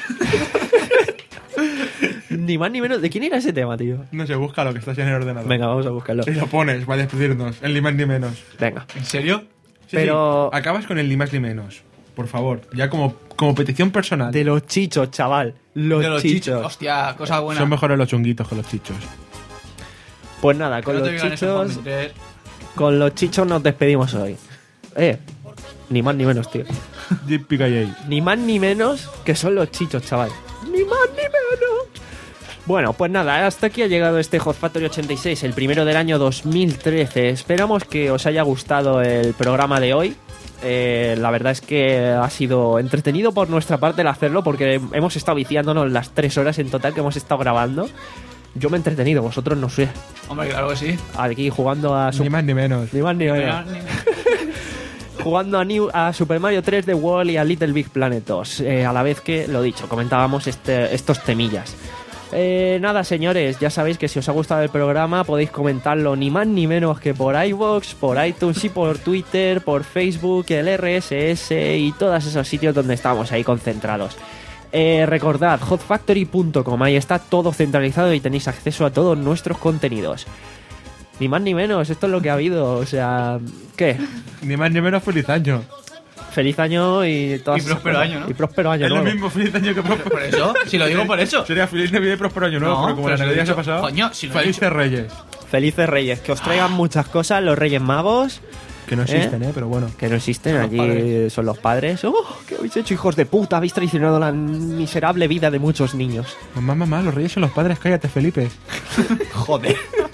Ni más ni menos. ¿De quién era ese tema, tío? No sé, busca lo que estás en el ordenador. Venga, vamos a buscarlo. Y lo pones para despedirnos. El ni más ni menos. Venga. ¿En serio? Sí, Pero- sí, acabas con el ni más ni menos. Por favor. Ya como, como petición personal. De los chichos, chaval. Los, De los chichos. chichos. Hostia, cosa buena. Son mejores los chunguitos que los chichos. Pues nada, con Que no te los digan eso, chichos. Juan, Con los chichos nos despedimos hoy. Eh, ni más ni menos, tío. J P K J. Ni más ni menos que son los chichos, chaval. Ni más ni menos. Bueno, pues nada, hasta aquí ha llegado este Hot Factory ochenta y seis, el primero del año dos mil trece. Esperamos que os haya gustado el programa de hoy. Eh, la verdad es que ha sido entretenido por nuestra parte el hacerlo, porque hemos estado viciándonos las tres horas en total que hemos estado grabando. Yo me he entretenido, vosotros no sé. Hombre, claro que sí. Aquí jugando a... su- Ni más ni menos. Ni más ni menos. Jugando a, New, a Super Mario tres D World y a Little Big Planet dos. Eh, a la vez que, lo dicho, comentábamos este, estos temillas. Eh, nada, señores, ya sabéis que si os ha gustado el programa podéis comentarlo ni más ni menos que por iVoox, por iTunes y por Twitter, por Facebook, el R S S y todos esos sitios donde estamos ahí concentrados. Eh, recordad, hot factory punto com, ahí está todo centralizado y tenéis acceso a todos nuestros contenidos. Ni más ni menos, esto es lo que ha habido, o sea, ¿qué? Ni más ni menos feliz año. Feliz año y todas Y próspero esas cosas. año, ¿no? Y próspero año Es lo nuevo. mismo feliz año que próspero. Por eso, si lo digo por eso. Sería feliz Navidad y próspero año nuevo, No, pero como pero la si lo he Navidad se ha dicho- pasado. Coño, si lo he Felices dicho. Reyes. Felices Reyes, que os traigan muchas cosas, los Reyes Magos. Que no existen, ¿eh? Pero bueno. Que no existen, Son los allí padres. son los padres. ¡Oh! ¿Qué habéis hecho, hijos de puta? Habéis traicionado la miserable vida de muchos niños. Mamá, mamá, los Reyes son los padres, cállate, Felipe. Joder.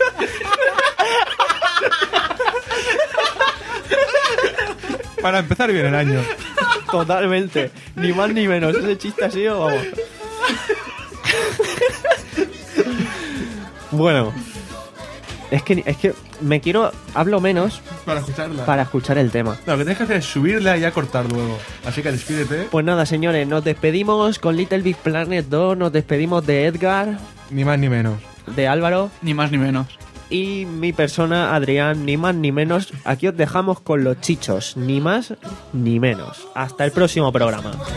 Para empezar bien el año. Totalmente. Ni más ni menos. Ese chiste ha sido, vamos. Bueno. Es que, es que me quiero... Hablo menos Para escucharla. para escuchar el tema. Lo que tienes que hacer es subirla y ya cortar luego. Así que despídete. Pues nada, señores, nos despedimos con Little Big Planet dos, nos despedimos de Edgar, Ni más ni menos. de Álvaro Ni más ni menos. y mi persona, Adrián, ni más ni menos. Aquí os dejamos con los chichos, ni más ni menos. Hasta el próximo programa.